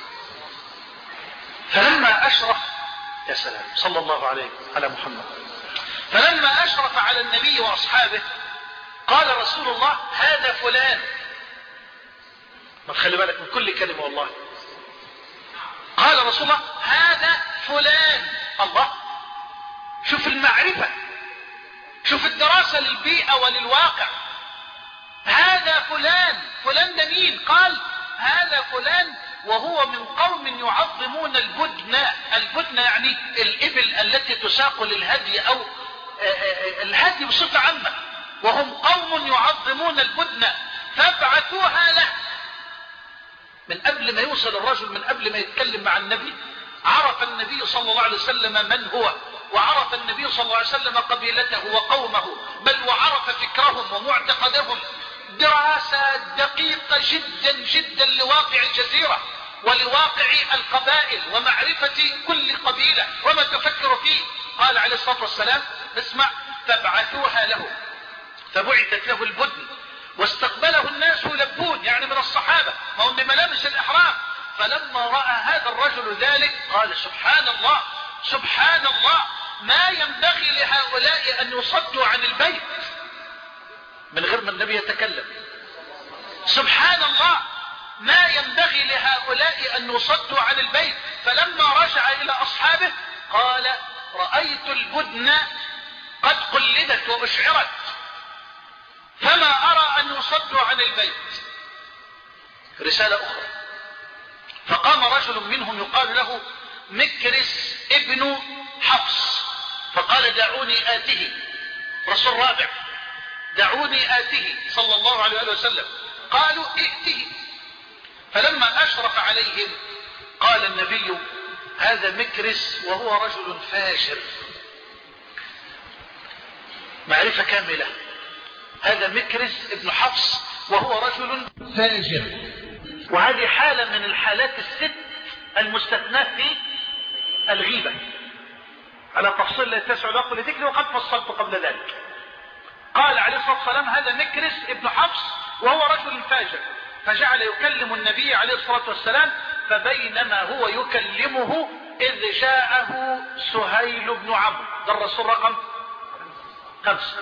فلما أشرف، يا سلام صلى الله عليه على محمد، فلما أشرف على النبي وأصحابه قال رسول الله هذا فلان. ما تخلي بالك من كل كلمة والله. قال رسول الله هذا فلان. الله، شوف المعرفة، شوف الدراسة للبيئة وللواقع. هذا فلان. فلان ده مين؟ قال هذا فلان وهو من قوم يعظمون البدن. البدن يعني الإبل التي تساق للهدي أو الهدي بصفة عامة، وهم قوم يعظمون البدن فابعثوها له. من قبل ما يوصل الرجل، من قبل ما يتكلم مع النبي، عرف النبي صلى الله عليه وسلم من هو، وعرف النبي صلى الله عليه وسلم قبيلته وقومه، بل وعرف فكرهم ومعتقدهم دراسة دقيقة جدا جدا لواقع الجزيرة ولواقع القبائل ومعرفة كل قبيلة وما تفكر فيه. قال عليه الصلاة والسلام اسمع، فابعثوها له. فبعثت له البدن واستقبله الناس يلبون، يعني من الصحابة، ما هم بملابس الإحرام. فلما رأى هذا الرجل ذلك قال سبحان الله سبحان الله، ما ينبغي لهؤلاء أن يصدوا عن البيت. من غير ما النبي يتكلم، سبحان الله، ما ينبغي لهؤلاء أن يصدوا عن البيت. فلما رجع إلى أصحابه قال رأيت البدن قد قلدت وأشعرت، فما أرى أن يصدوا عن البيت. رسالة أخرى. فقام رجل منهم يقال له مكرس ابن حفص فقال دعوني آته. رسول رابع، دعوني آته صلى الله عليه وسلم. قالوا ائته. فلما أشرف عليهم قال النبي هذا مكرس وهو رجل فاجر. معرفة كاملة. هذا مكرس ابن حفص وهو رجل فاجر. وهذه حالة من الحالات الست المستثناة في الغيبة، على تفصيل لا يتسع الوقت لذكره وقد فصلت قبل ذلك. قال عليه الصلاة والسلام هذا مكرس ابن حفص وهو رجل فاجر. فجعل يكلم النبي عليه الصلاة والسلام، فبينما هو يكلمه إذ جاءه سهيل بن عمرو. ده الرسول رقم خمسة.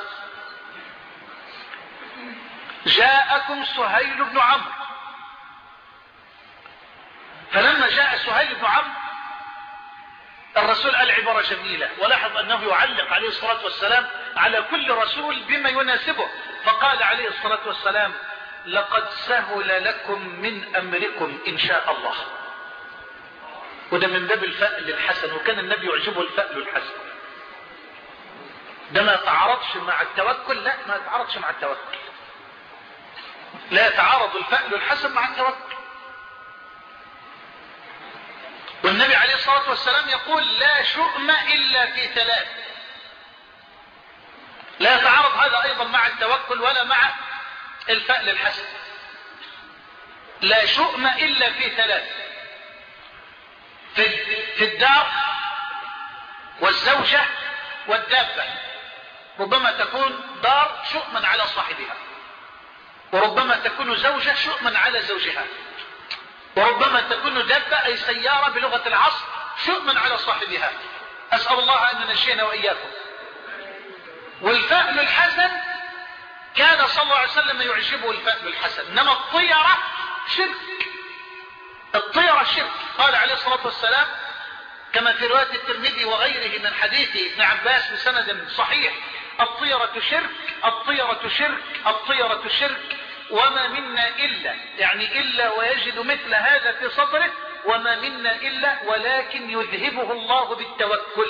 جاءكم سهيل بن عمرو. فلما جاء سهيل بن عمرو الرسول قال عبارة جميلة، ولاحظ أنه يعلق عليه الصلاة والسلام على كل رسول بما يناسبه، فقال عليه الصلاة والسلام: لقد سهل لكم من أمركم إن شاء الله. وده من باب الفأل الحسن، وكان النبي يعجبه الفأل الحسن. ده ما يتعارضش مع التوكل، لا ما يتعارضش مع التوكل، لا يتعارض الفأل الحسن مع التوكل. والنبي عليه الصلاة والسلام يقول: لا شؤم إلا في ثلاث. لا يتعارض هذا أيضا مع التوكل ولا مع الفأل الحسن. لا شؤم إلا في ثلاث: في, في الدار والزوجة والدابة. ربما تكون دار شؤما على صاحبها، وربما تكون زوجة شؤما على زوجها، وربما تكون دابة أي سيارة بلغة العصر شؤما على صاحبها. أسأل الله أن ننجينا وإياكم. والفأل الحسن كان صلى الله عليه وسلم يعجبه الفأل الحسن، إنما الطيرة شرك. الطيرة شرك. قال عليه الصلاة والسلام كما في رواية الترمذي وغيره من حديث ابن عباس بسند صحيح: الطيرة شرك، الطيرة شرك، الطيرة شرك، وما منا إلا، يعني إلا ويجد مثل هذا في صدره، وما منا إلا ولكن يذهبه الله بالتوكل.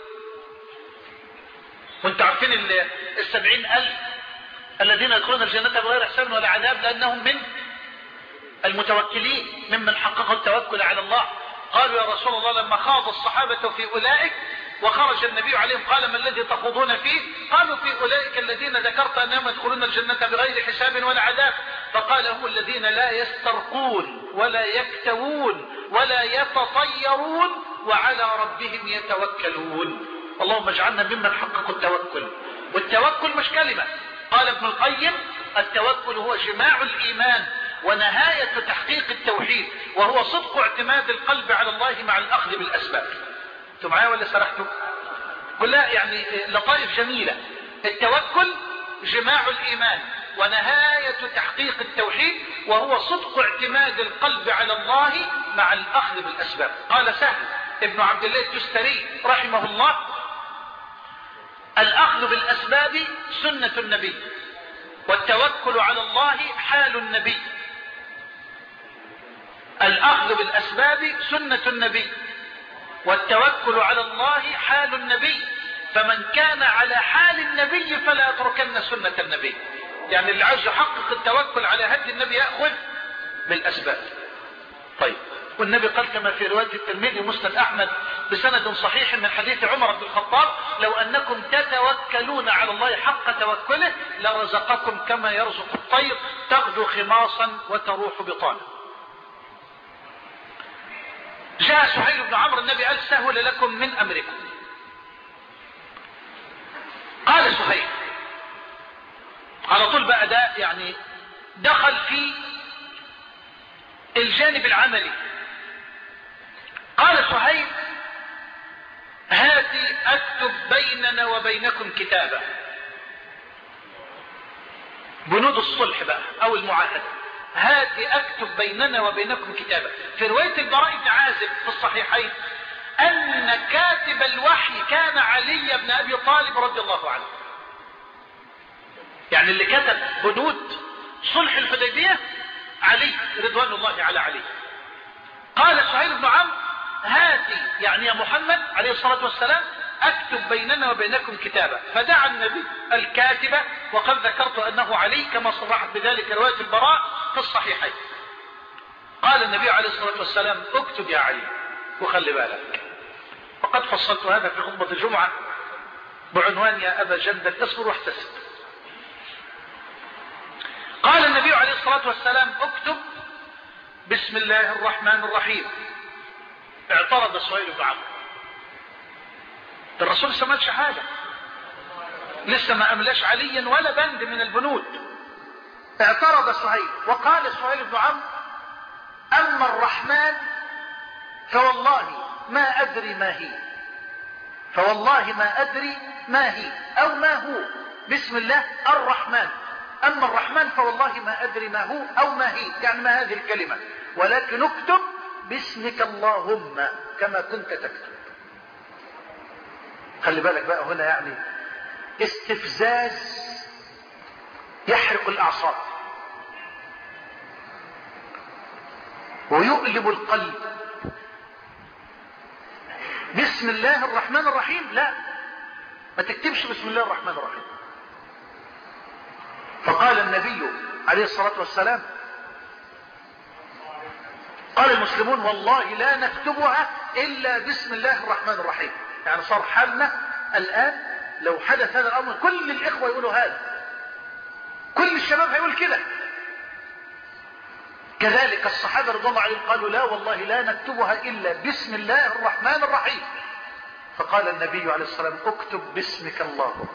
وانت عارفين السبعين ألف الذين يدخلون الجنة بغير حساب ولا عذاب لأنهم من المتوكلين، ممن حققوا التوكل على الله. قالوا: يا رسول الله لما خاض الصحابة في أولئك وخرج النبي عليهم قال: ما الذي تخوضون فيه؟ قالوا: في أولئك الذين ذكرت أنهم يدخلون الجنة بغير حساب ولا عذاب. فقال: هم الذين لا يسترقون ولا يكتوون ولا يتطيرون وعلى ربهم يتوكلون. اللهم اجعلنا ممن حققوا التوكل. والتوكل مش كلمة. قال ابن القيم: التوكل هو جماع الإيمان ونهاية تحقيق التوحيد، وهو صدق اعتماد القلب على الله مع الأخذ بالأسباب. انتوا معايا ولا سرحتوا؟ كلها يعني لطائف جميلة. التوكل جماع الإيمان ونهاية تحقيق التوحيد، وهو صدق اعتماد القلب على الله مع الأخذ بالأسباب. قال سهل ابن عبد الله التستري رحمه الله: الأخذ بالأسباب سنة النبي، والتوكل على الله حال النبي. الأخذ بالأسباب سنة النبي، والتوكل على الله حال النبي، فمن كان على حال النبي فلا يتركن سنة النبي. يعني اللي عايز يحقق التوكل على هدي النبي يأخذ بالأسباب. طيب، والنبي قال كما في رواية الترمذي ومسند أحمد بسند صحيح من حديث عمر بن الخطاب: لو أنكم تتوكلون على الله حق توكله لرزقكم كما يرزق الطير تغدو خماصا وتروح بطانا. جاء سهيل بن عمرو النبي قال: سهل لكم من أمركم. قال سهيل على طول بقى، ده يعني دخل في الجانب العملي. قال سهيل: هاتي اكتب بيننا وبينكم كتابا. بنود الصلح بقى او المعاهدة. هاتي اكتب بيننا وبينكم كتابا. في رواية البراء بن عازب في الصحيحين ان كاتب الوحي كان علي بن ابي طالب رضي الله عنه. يعني اللي كتب بنود صلح الحديبية علي رضوان الله على علي. قال سهيل بن عمرو: هاتي يعني يا محمد عليه الصلاة والسلام اكتب بيننا وبينكم كتابا. فدعا النبي الكاتبة، وقد ذكرت انه علي كما صرحت بذلك رواية البراء في الصحيحين. قال النبي عليه الصلاة والسلام: اكتب يا علي، وخلي بالك، وقد فصلت هذا في خطبة الجمعة بعنوان يا ابا جندل اصبر واحتسب. قال النبي عليه الصلاة والسلام: اكتب بسم الله الرحمن الرحيم. اعترض سهيل بن عمرو. الرسول لسه ما قالش حاجه، لسه ما املاش عليا ولا بند من البنود. اعترض سهيل وقال سهيل بن عمرو: اما الرحمن فوالله ما ادري ما هي، فوالله ما ادري ما هي او ما هو. بسم الله الرحمن، اما الرحمن فوالله ما ادري ما هو او ما هي، يعني ما هذه الكلمة، ولكن اكتب باسمك اللهم كما كنت تكتب. خلي بالك بقى هنا يعني استفزاز يحرق الأعصاب ويؤلم القلب. بسم الله الرحمن الرحيم، لا، ما تكتبش بسم الله الرحمن الرحيم. فقال النبي عليه الصلاة والسلام، قال المسلمون والله لا نكتبها إلا بسم الله الرحمن الرحيم. يعني صار حالنا الآن لو حدث هذا الأمر كل الإخوة يقولوا هذا، كل الشباب هيقول كده. كذلك الصحابة رضي الله عنهم قالوا لا والله لا نكتبها إلا بسم الله الرحمن الرحيم. فقال النبي عليه الصلاة والسلام اكتب باسمك الله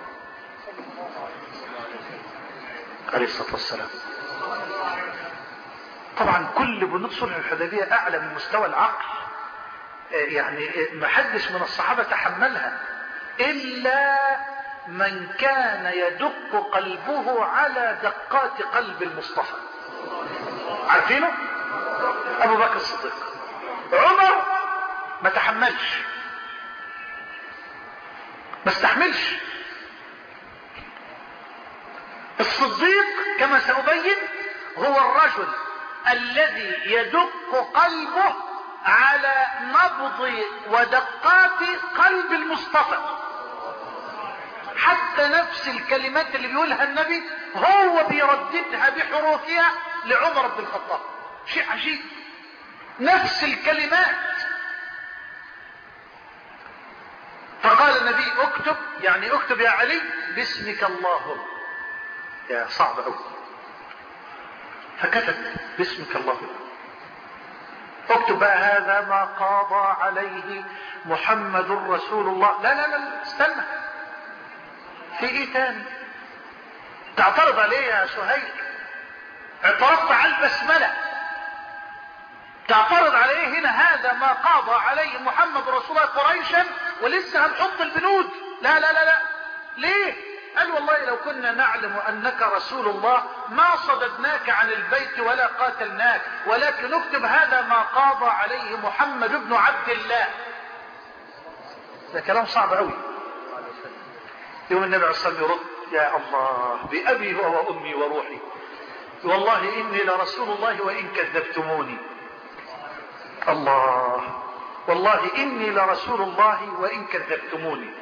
عليه الصلاة والسلام. طبعا كل بنود صلح الحديبية أعلى من مستوى العقل، يعني ما حدش من الصحابة تحملها إلا من كان يدق قلبه على دقات قلب المصطفى. عارفينه؟ أبو بكر الصديق. عمر ما تحملش، ما استحملش. الصديق كما سأبين هو الرجل الذي يدق قلبه على نبض ودقات قلب المصطفى. حتى نفس الكلمات اللي بيقولها النبي هو بيرددها بحروفها لعمر بن الخطاب. شيء عجيب، نفس الكلمات. فقال النبي اكتب، يعني اكتب يا علي باسمك اللهم. يا صعب قوي. فكتب باسمك اللهم. اكتب بقى هذا ما قاضى عليه محمد رسول الله. لا لا لا استنى، في ايه تاني؟ تعترض عليه يا سهيل؟ اعترضت على البسملة، تعترض عليه هنا هذا ما قاضى عليه محمد رسول الله قريشا ولسه هنحط البنود. لا لا لا لا، ليه؟ قال والله لو كنا نعلم انك رسول الله ما صددناك عن البيت ولا قاتلناك، ولكن نكتب هذا ما قاضى عليه محمد بن عبد الله. ده كلام صعب قوي. يوم النبي عليه الصلاة والسلام يرد يا الله بأبي وأمي وروحي والله إني لرسول الله وإن كذبتموني. الله، والله إني لرسول الله وإن كذبتموني.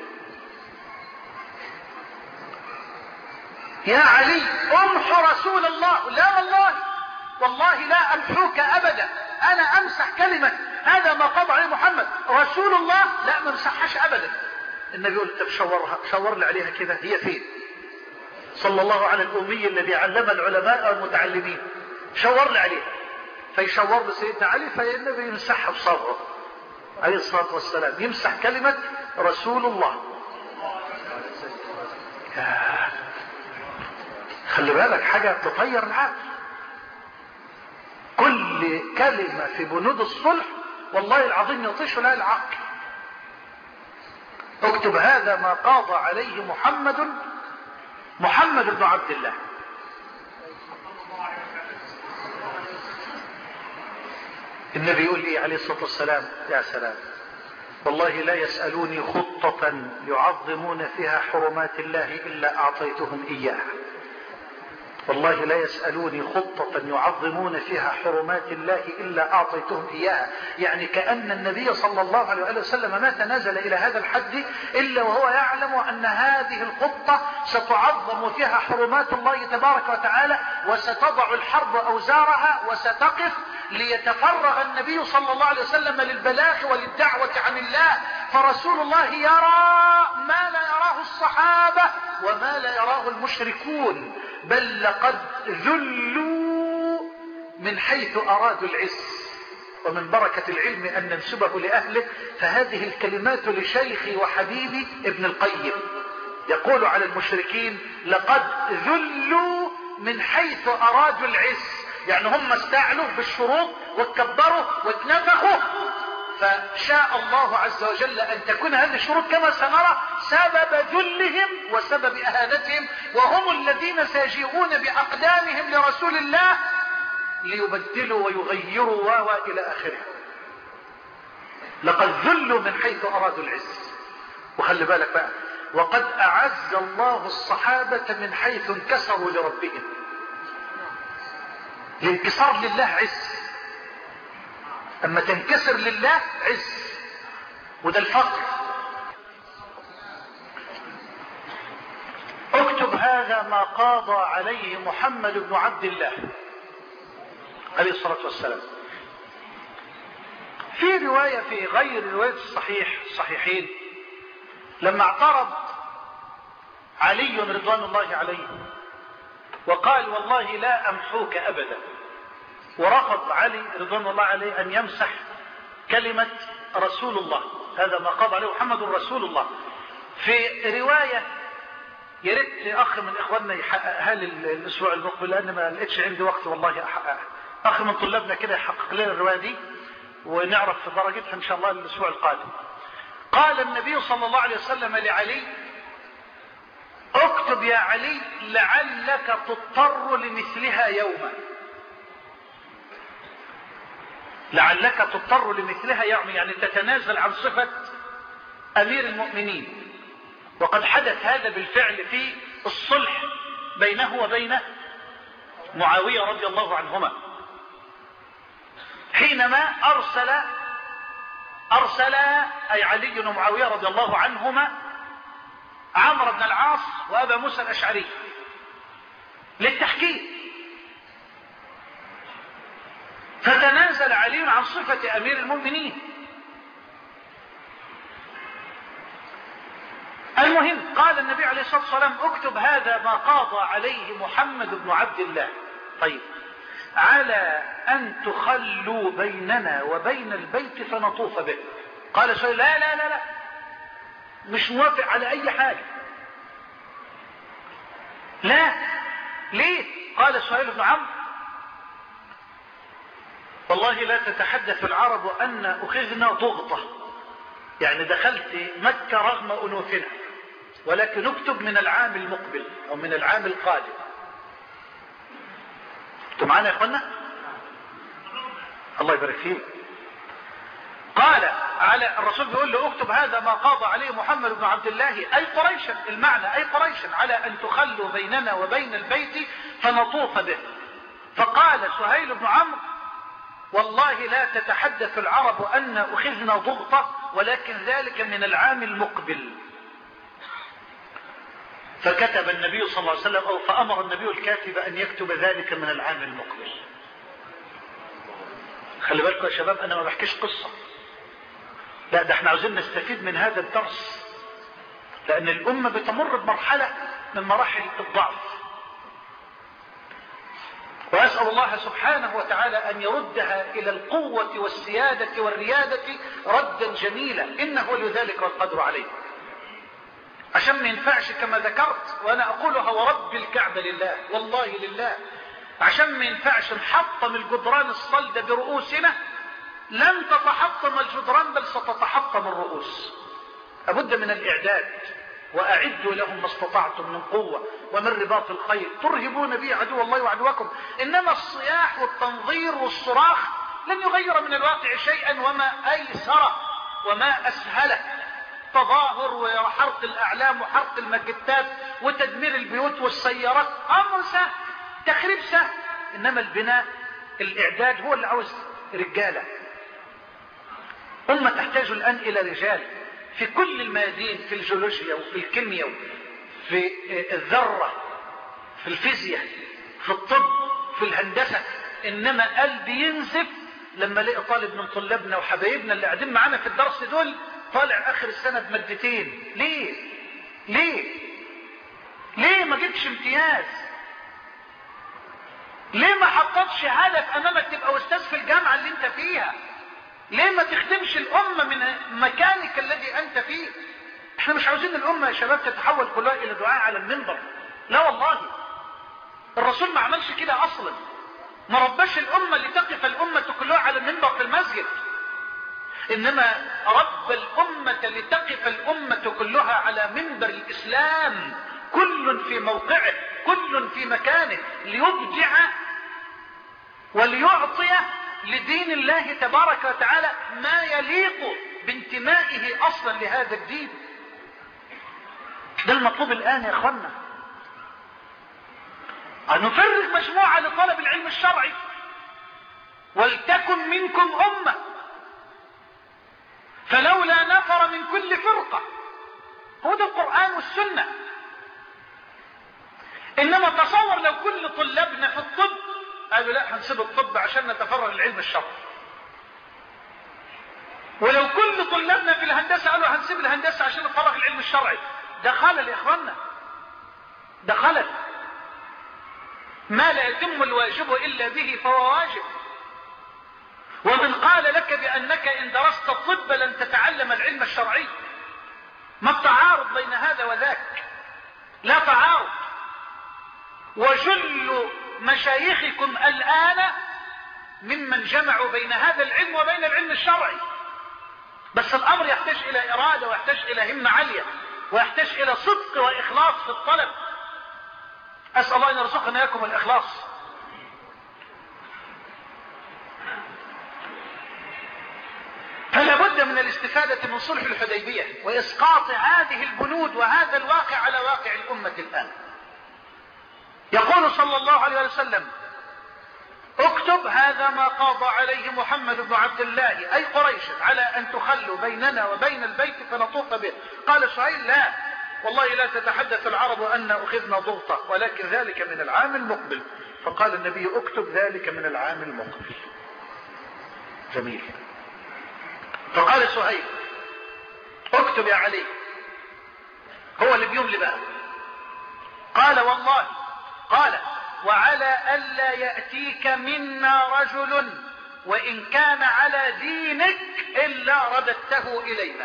يا علي امحو رسول الله. لا والله، والله لا امحوك ابدا، انا امسح كلمة هذا ما قضى عليه محمد رسول الله، لا ما امسحهاش ابدا. النبي يقول طب شورها، شور لي عليها كده، هي فين؟ صلى الله على الامي الذي علم العلماء والمتعلمين، شور لي عليها. فيشور لسيدنا علي، فالنبي يمسحها بصبره عليه الصلاة والسلام، يمسح كلمة رسول الله. خلي بالك حاجة تطير العقل. كل كلمة في بنود الصلح والله العظيم يطيش لها العقل. اكتب هذا ما قاضى عليه محمد محمد بن عبد الله. النبي يقول لي عليه الصلاة والسلام يا سلام والله لا يسألوني خطة يعظمون فيها حرمات الله إلا أعطيتهم إياها. والله لا يسألوني خطة يعظمون فيها حرمات الله إلا أعطيتهم إياها. يعني كأن النبي صلى الله عليه وسلم ما تنازل إلى هذا الحد إلا وهو يعلم أن هذه الخطة ستعظم فيها حرمات الله تبارك وتعالى، وستضع الحرب أوزارها وستقف ليتفرغ النبي صلى الله عليه وسلم للبلاغ وللدعوة عن الله. فرسول الله يرى ما لا يراه الصحابة وما لا يراه المشركون، بل لقد ذلوا من حيث أرادوا العز. ومن بركة العلم أن ننسبه لأهله، فهذه الكلمات لشيخي وحبيبي ابن القيم يقول على المشركين لقد ذلوا من حيث أرادوا العز. يعني هم استعلوا بالشروط واتكبروا واتنفخوا، فشاء الله عز وجل أن تكون هذه الشروط كما سنرى سبب ذلهم وسبب إهانتهم، وهم الذين سيجيئون بأقدامهم لرسول الله ليبدلوا ويغيروا وإلى آخره. لقد ذلوا من حيث أرادوا العز. وخلي بالك بقى، وقد أعز الله الصحابة من حيث انكسروا لربهم. الانكسار لله عز، أما تنكسر لله عز، وده الفقر. اكتب هذا ما قاضى عليه محمد بن عبد الله عليه الصلاة والسلام. في رواية في غير رواية الصحيح الصحيحين لما اعترض علي رضوان الله عليه وقال والله لا أمحوك أبدا، ورفض علي رضوان الله عليه أن يمسح كلمة رسول الله، هذا ما قاضى عليه محمد رسول الله. في رواية يا ريت اخ من اخواننا يحققها لي الاسبوع المقبل، لان ما لقيتش عندي وقت والله احققها. اخ من طلابنا كده يحقق لنا الروايه دي ونعرف في درجتها ان شاء الله الاسبوع القادم. قال النبي صلى الله عليه وسلم لعلي: اكتب يا علي لعلك تضطر لمثلها يوما. لعلك تضطر لمثلها يوما يعني تتنازل عن صفة امير المؤمنين. وقد حدث هذا بالفعل في الصلح بينه وبين معاوية رضي الله عنهما، حينما أرسل أرسل أي علي ومعاوية رضي الله عنهما عمرو بن العاص وأبا موسى الأشعري للتحكيم، فتنازل علي عن صفة أمير المؤمنين. المهم قال النبي عليه الصلاة والسلام: اكتب هذا ما قاضى عليه محمد بن عبد الله. طيب، على أن تخلوا بيننا وبين البيت فنطوف به. قال سهيل: لا لا لا لا مش موافق على أي حاجة. لا، ليه؟ قال سهيل بن عمرو: والله لا تتحدث العرب أن أخذنا ضغطة، يعني دخلت مكة رغم أنوفنا، ولكن نكتب من العام المقبل أو من العام القادم. انتوا معانا يا اخوانا؟ الله يبارك فيك. قال على الرسول بيقول له: اكتب هذا ما قاضى عليه محمد بن عبد الله أي قريشا، المعنى أي قريشا، على أن تخلوا بيننا وبين البيت فنطوف به. فقال سهيل بن عمرو: والله لا تتحدث العرب أن أخذنا ضغطة، ولكن ذلك من العام المقبل. فكتب النبي صلى الله عليه وسلم أو فأمر النبي الكاتب أن يكتب ذلك من العام المقبل. خلي بالكم يا شباب، أنا ما بحكيش قصة، لا ده احنا عاوزين نستفيد من هذا الدرس، لأن الأمة بتمر بمرحلة من مراحل الضعف، وأسأل الله سبحانه وتعالى أن يردها إلى القوة والسيادة والريادة ردا جميلا، إنه لذلك والقدر عليه. عشان ما ينفعش كما ذكرت وأنا أقولها ورب الكعبة لله والله لله، عشان ما ينفعش نحطم الجدران الصلدة برؤوسنا، لن تتحطم الجدران بل ستتحطم الرؤوس. لابد من الإعداد، وأعدوا لهم ما استطعتم من قوة ومن رباط الخيل ترهبون به عدو الله وعدوكم. إنما الصياح والتنظير والصراخ لن يغير من الواقع شيئا، وما أيسر وما أسهله تظاهر وحرق الأعلام وحرق المكتات وتدمير البيوت والسيارات أمر سهل، تخريب سهل. إنما البناء الإعداد هو اللي عاوز رجالة. أمة تحتاج الآن إلى رجال في كل الميادين، في الجيولوجيا وفي الكيمياء في الذرة في الفيزياء في الطب في الهندسة. إنما قلبي ينزف لما لقي طالب من طلابنا وحبايبنا اللي قاعدين معانا في الدرس دول طالع آخر السنة بمادتين. ليه؟ ليه؟ ليه ما جبتش امتياز؟ ليه ما حطتش هدف أمامك تبقى أستاذ في الجامعة اللي أنت فيها؟ ليه ما تخدمش الأمة من مكانك الذي أنت فيه؟ احنا مش عاوزين الأمة يا شباب تتحول كلها إلى دعاء على المنبر، لا والله. الرسول ما عملش كده أصلا، ما ربش الأمة لتقف الأمة كلها على المنبر في المسجد، إنما رب الأمة لتقف الأمة كلها على منبر الإسلام، كل في موقعه كل في مكانه، ليبدع وليعطي لدين الله تبارك وتعالى ما يليق بانتمائه أصلا لهذا الدين. ده المطلوب الآن يا اخوانا، أن نفرغ مجموعة لطلب العلم الشرعي، ولتكن منكم أمة. فلولا نفر من كل فرقة، هو ده القرآن والسنة. إنما تصور لو كل طلابنا في الطب قالوا لا هنسيب الطب عشان نتفرغ للعلم الشرعي، ولو كل طلابنا في الهندسة قالوا هنسيب الهندسة عشان نتفرغ للعلم الشرعي، ده خلل يا إخوانا، ده خلل. ما لا يتم الواجب إلا به فهو واجب. ومن قال لك بأنك إن درست الطب لن تتعلم العلم الشرعي؟ ما التعارض بين هذا وذاك؟ لا تعارض. وجل مشايخكم الآن ممن جمعوا بين هذا العلم وبين العلم الشرعي، بس الأمر يحتاج إلى إرادة، ويحتاج إلى همة عالية، ويحتاج إلى صدق وإخلاص في الطلب. أسأل الله أن يرزقنا إياكم الإخلاص. فلا بد من الاستفادة من صلح الحديبية وإسقاط هذه البنود وهذا الواقع على واقع الأمة الآن. يقول صلى الله عليه وسلم: اكتب هذا ما قاضى عليه محمد بن عبد الله أي قريش على أن تخلوا بيننا وبين البيت فنطوف به. قال سهيل: لا والله لا تتحدث العرب أن أخذنا ضغطة، ولكن ذلك من العام المقبل. فقال النبي: اكتب ذلك من العام المقبل. جميل. فقال سهيل: اكتب يا علي. هو اللي بيملي بقى. قال: والله. قال: وعلى ألا يأتيك منا رجل وإن كان على دينك إلا رددته إلينا.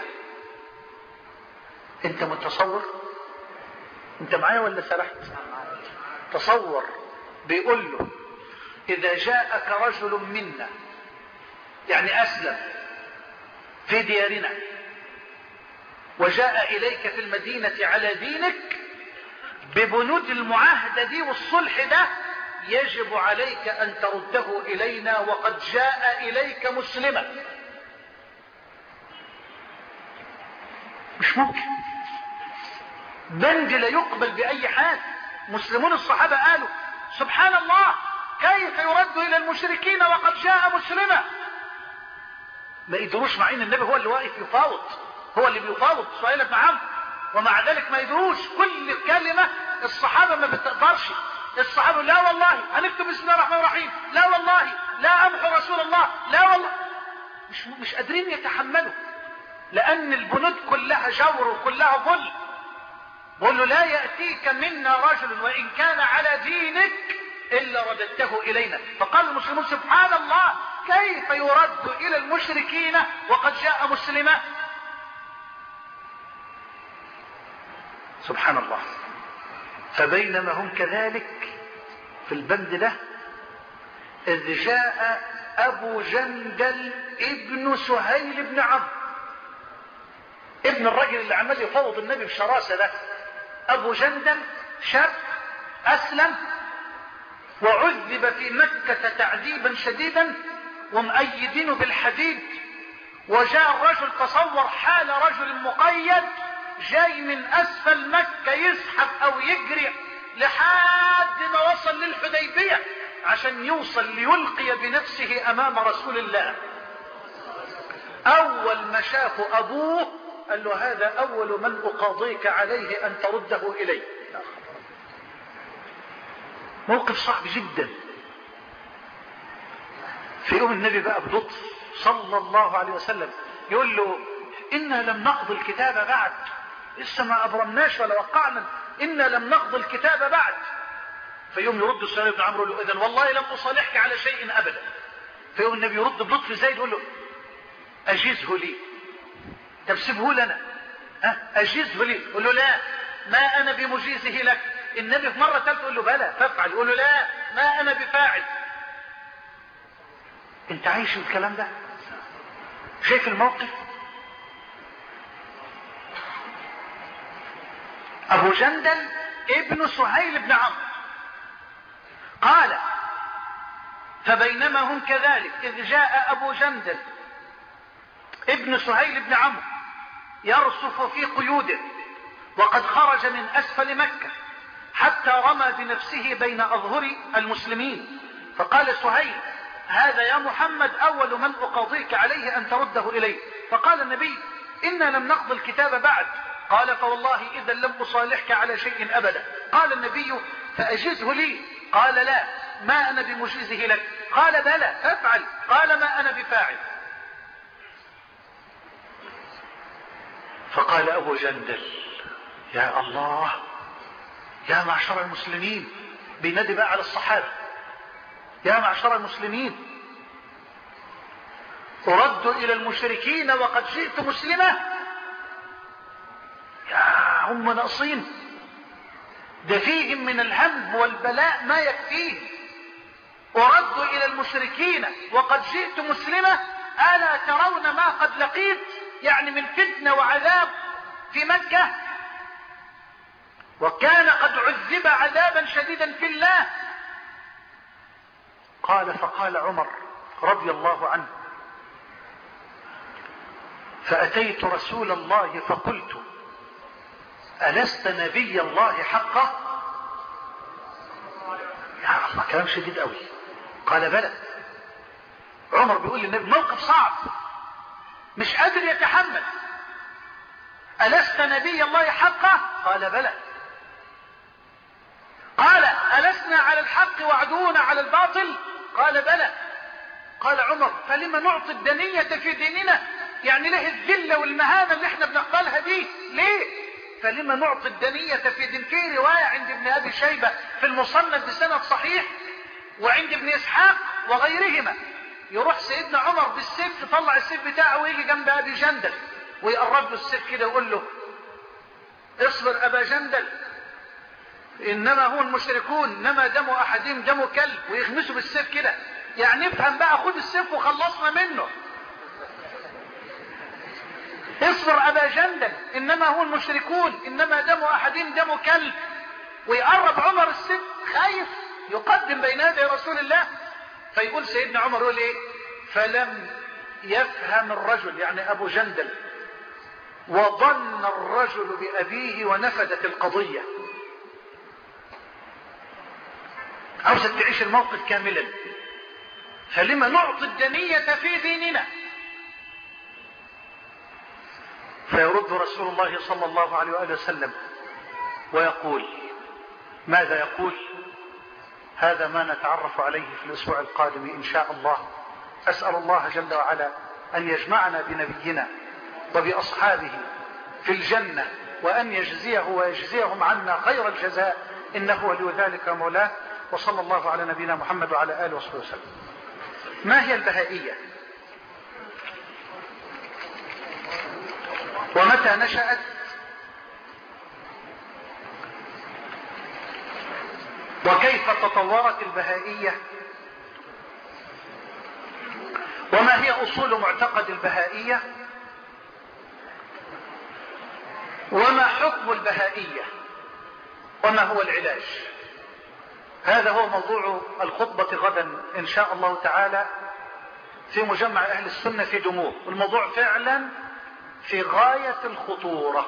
انت متصور؟ انت معايا ولا سرحت؟ تصور، بيقول له: إذا جاءك رجل منا، يعني أسلم في ديارنا، وجاء إليك في المدينة على دينك، ببنود المعاهدة دي والصلح ده يجب عليك أن ترده إلينا وقد جاء إليك مسلما. مش ممكن بند لا يقبل بأي حال. مسلمون الصحابة قالوا: سبحان الله، كيف يرد إلى المشركين وقد جاء مسلما؟ ما يدروش، مع ان النبي هو اللي واقف يفاوض، هو اللي بيفاوض سهيل بن عمرو، ومع ذلك ما يدروش. كل كلمة الصحابة ما بتقدرش. الصحابة: لا والله هنكتب بسم الله الرحمن الرحيم، لا والله لا أمحو رسول الله، لا والله. مش, مش قادرين يتحملوا، لأن البنود كلها جور وكلها ظلم. بقول له: لا يأتيك منا رجل وإن كان على دينك إلا رددته إلينا. فقال المسلمون: سبحان الله، كيف يرد إلى المشركين وقد جاء مسلما؟ سبحان الله. فبينما هم كذلك في البند ده، إذ جاء أبو جندل ابن سهيل بن عمرو، ابن الرجل اللي عمال يفوض النبي بشراسة ده. أبو جندل شاب أسلم وعذب في مكة تعذيبا شديدا ومؤيدينه بالحديد، وجاء الرجل، تصور حال رجل مقيد جاي من أسفل مكة يزحف أو يجري لحد ما وصل للحديبية عشان يوصل ليلقي بنفسه أمام رسول الله. أول ما شافه أبوه قال له: هذا أول من أقاضيك عليه أن ترده إلي. موقف صعب جدا. في يوم النبي بقى بلطف صلى الله عليه وسلم يقول له: إنا لم نقض الكتاب بعد، لسه ما أبرمناش ولا وقعنا، إنا لم نقض الكتاب بعد. فيوم يرد سهيل بن عمرو يقول له: إذن والله لم أصالحك على شيء أبدا. فيوم النبي يرد بلطف زايد يقول له: أجزه لي. طب سيبه لنا، ها أجزه لي. يقول له: لا، ما أنا بمجيزه لك. النبي في مرة ثالثة يقول له: بلى فافعل. يقول له: لا، ما أنا بفاعل. أنت عايش الكلام ده؟ شايف الموقف؟ أبو جندل ابن سهيل بن عمرو قال: فبينما هم كذلك إذ جاء أبو جندل ابن سهيل بن عمرو يرصف في قيوده وقد خرج من أسفل مكة حتى رمى بنفسه بين أظهر المسلمين، فقال سهيل: هذا يا محمد أول من أقاضيك عليه أن ترده إليه. فقال النبي: إنا لم نقض الكتاب بعد. قال: فوالله إذا لم أصالحك على شيء أبدا. قال النبي: فأجزه لي. قال: لا، ما أنا بمجيزه لك. قال: بلى، فافعل. قال: ما أنا بفاعل. فقال أبو جندل: يا الله، يا معشر المسلمين، بينادي بقى على الصحابة: يا معشر المسلمين، أرد إلى المشركين وقد جئت مسلمة؟ يا هم ناقصين، ده فيهم من الهم والبلاء ما يكفيه. أرد إلى المشركين وقد جئت مسلمة؟ ألا ترون ما قد لقيت، يعني من فتنة وعذاب في مكة، وكان قد عذب عذابا شديدا في الله. قال: فقال عمر رضي الله عنه: فأتيت رسول الله فقلت: ألست نبي الله حقا؟ يا الله، كلام شديد قوي. قال: بلى. عمر بيقول للنبي موقف صعب مش قادر يتحمل: ألست نبي الله حقا؟ قال: بلى. قال: ألسنا على الحق وعدونا على الباطل؟ قال: بلى. قال عمر: فلما نعطي الدنية في ديننا؟ يعني له الذلة والمهانة اللي احنا بنقبلها دي ليه؟ فلما نعطي الدنية في دين؟ في رواية عند ابن أبي شيبة في المصنف بسند صحيح، وعند ابن إسحاق وغيرهما، يروح سيدنا عمر بالسيف، يطلع السيف بتاعه ويجي جنب أبي جندل ويقرب له السيف كده ويقول له: اصبر أبا جندل، إنما هو المشركون، إنما دم أحدهم دم كلب، ويغمسوا بالسيف كده. يعني افهم بقى، خد السيف وخلصنا منه. اصبر أبا جندل، إنما هو المشركون، إنما دم أحدهم دم كلب. ويقرب عمر السيف خايف يقدم بين يدي رسول الله. فيقول سيدنا عمر يقول ايه: فلم يفهم الرجل، يعني أبو جندل، وظن الرجل بأبيه ونفدت القضية. عاوزك تعيش الموقف كاملا. فلما نعطي الدنية في ديننا؟ فيرد رسول الله صلى الله عليه وآله وسلم ويقول: ماذا يقول؟ هذا ما نتعرف عليه في الأسبوع القادم إن شاء الله. أسأل الله جل وعلا أن يجمعنا بنبينا وبأصحابه في الجنة، وأن يجزيه ويجزيهم عنا خير الجزاء، إنه ولي ذلك مولاه. وصلى الله على نبينا محمد وعلى آله وصحبه وسلم. ما هي البهائية؟ ومتى نشأت؟ وكيف تطورت البهائية؟ وما هي أصول معتقد البهائية؟ وما حكم البهائية؟ وما هو العلاج؟ هذا هو موضوع الخطبة غدا إن شاء الله تعالى في مجمع أهل السنة في دموع. والموضوع فعلا في غاية الخطورة،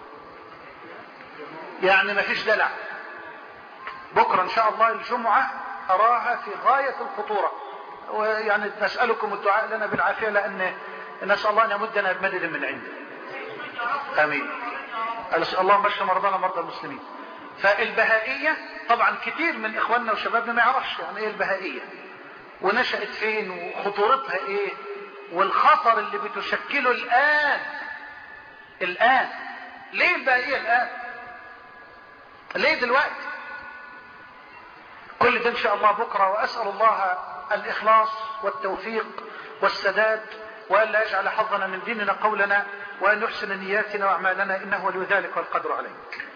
يعني ما فيش دلع. بكرة إن شاء الله الجمعة أراها في غاية الخطورة، ويعني نسألكم الدعاء لنا بالعافية، لأن نسأل الله أن يمدنا بمدد من عنده. آمين. اللهم اشف مرضانا مرضى المسلمين. فالبهائية طبعا كتير من إخواننا وشبابنا ما يعرفش يعني إيه البهائية، ونشأت فين، وخطورتها إيه، والخطر اللي بتشكله الآن. الآن ليه البهائية الآن؟ ليه دلوقتي؟ كل ده إن شاء الله بكرة. وأسأل الله الإخلاص والتوفيق والسداد، وأن لا يجعل حظنا من ديننا قولنا، وأن يحسن نياتنا وأعمالنا، إنه ولي ذلك والقدر عليه.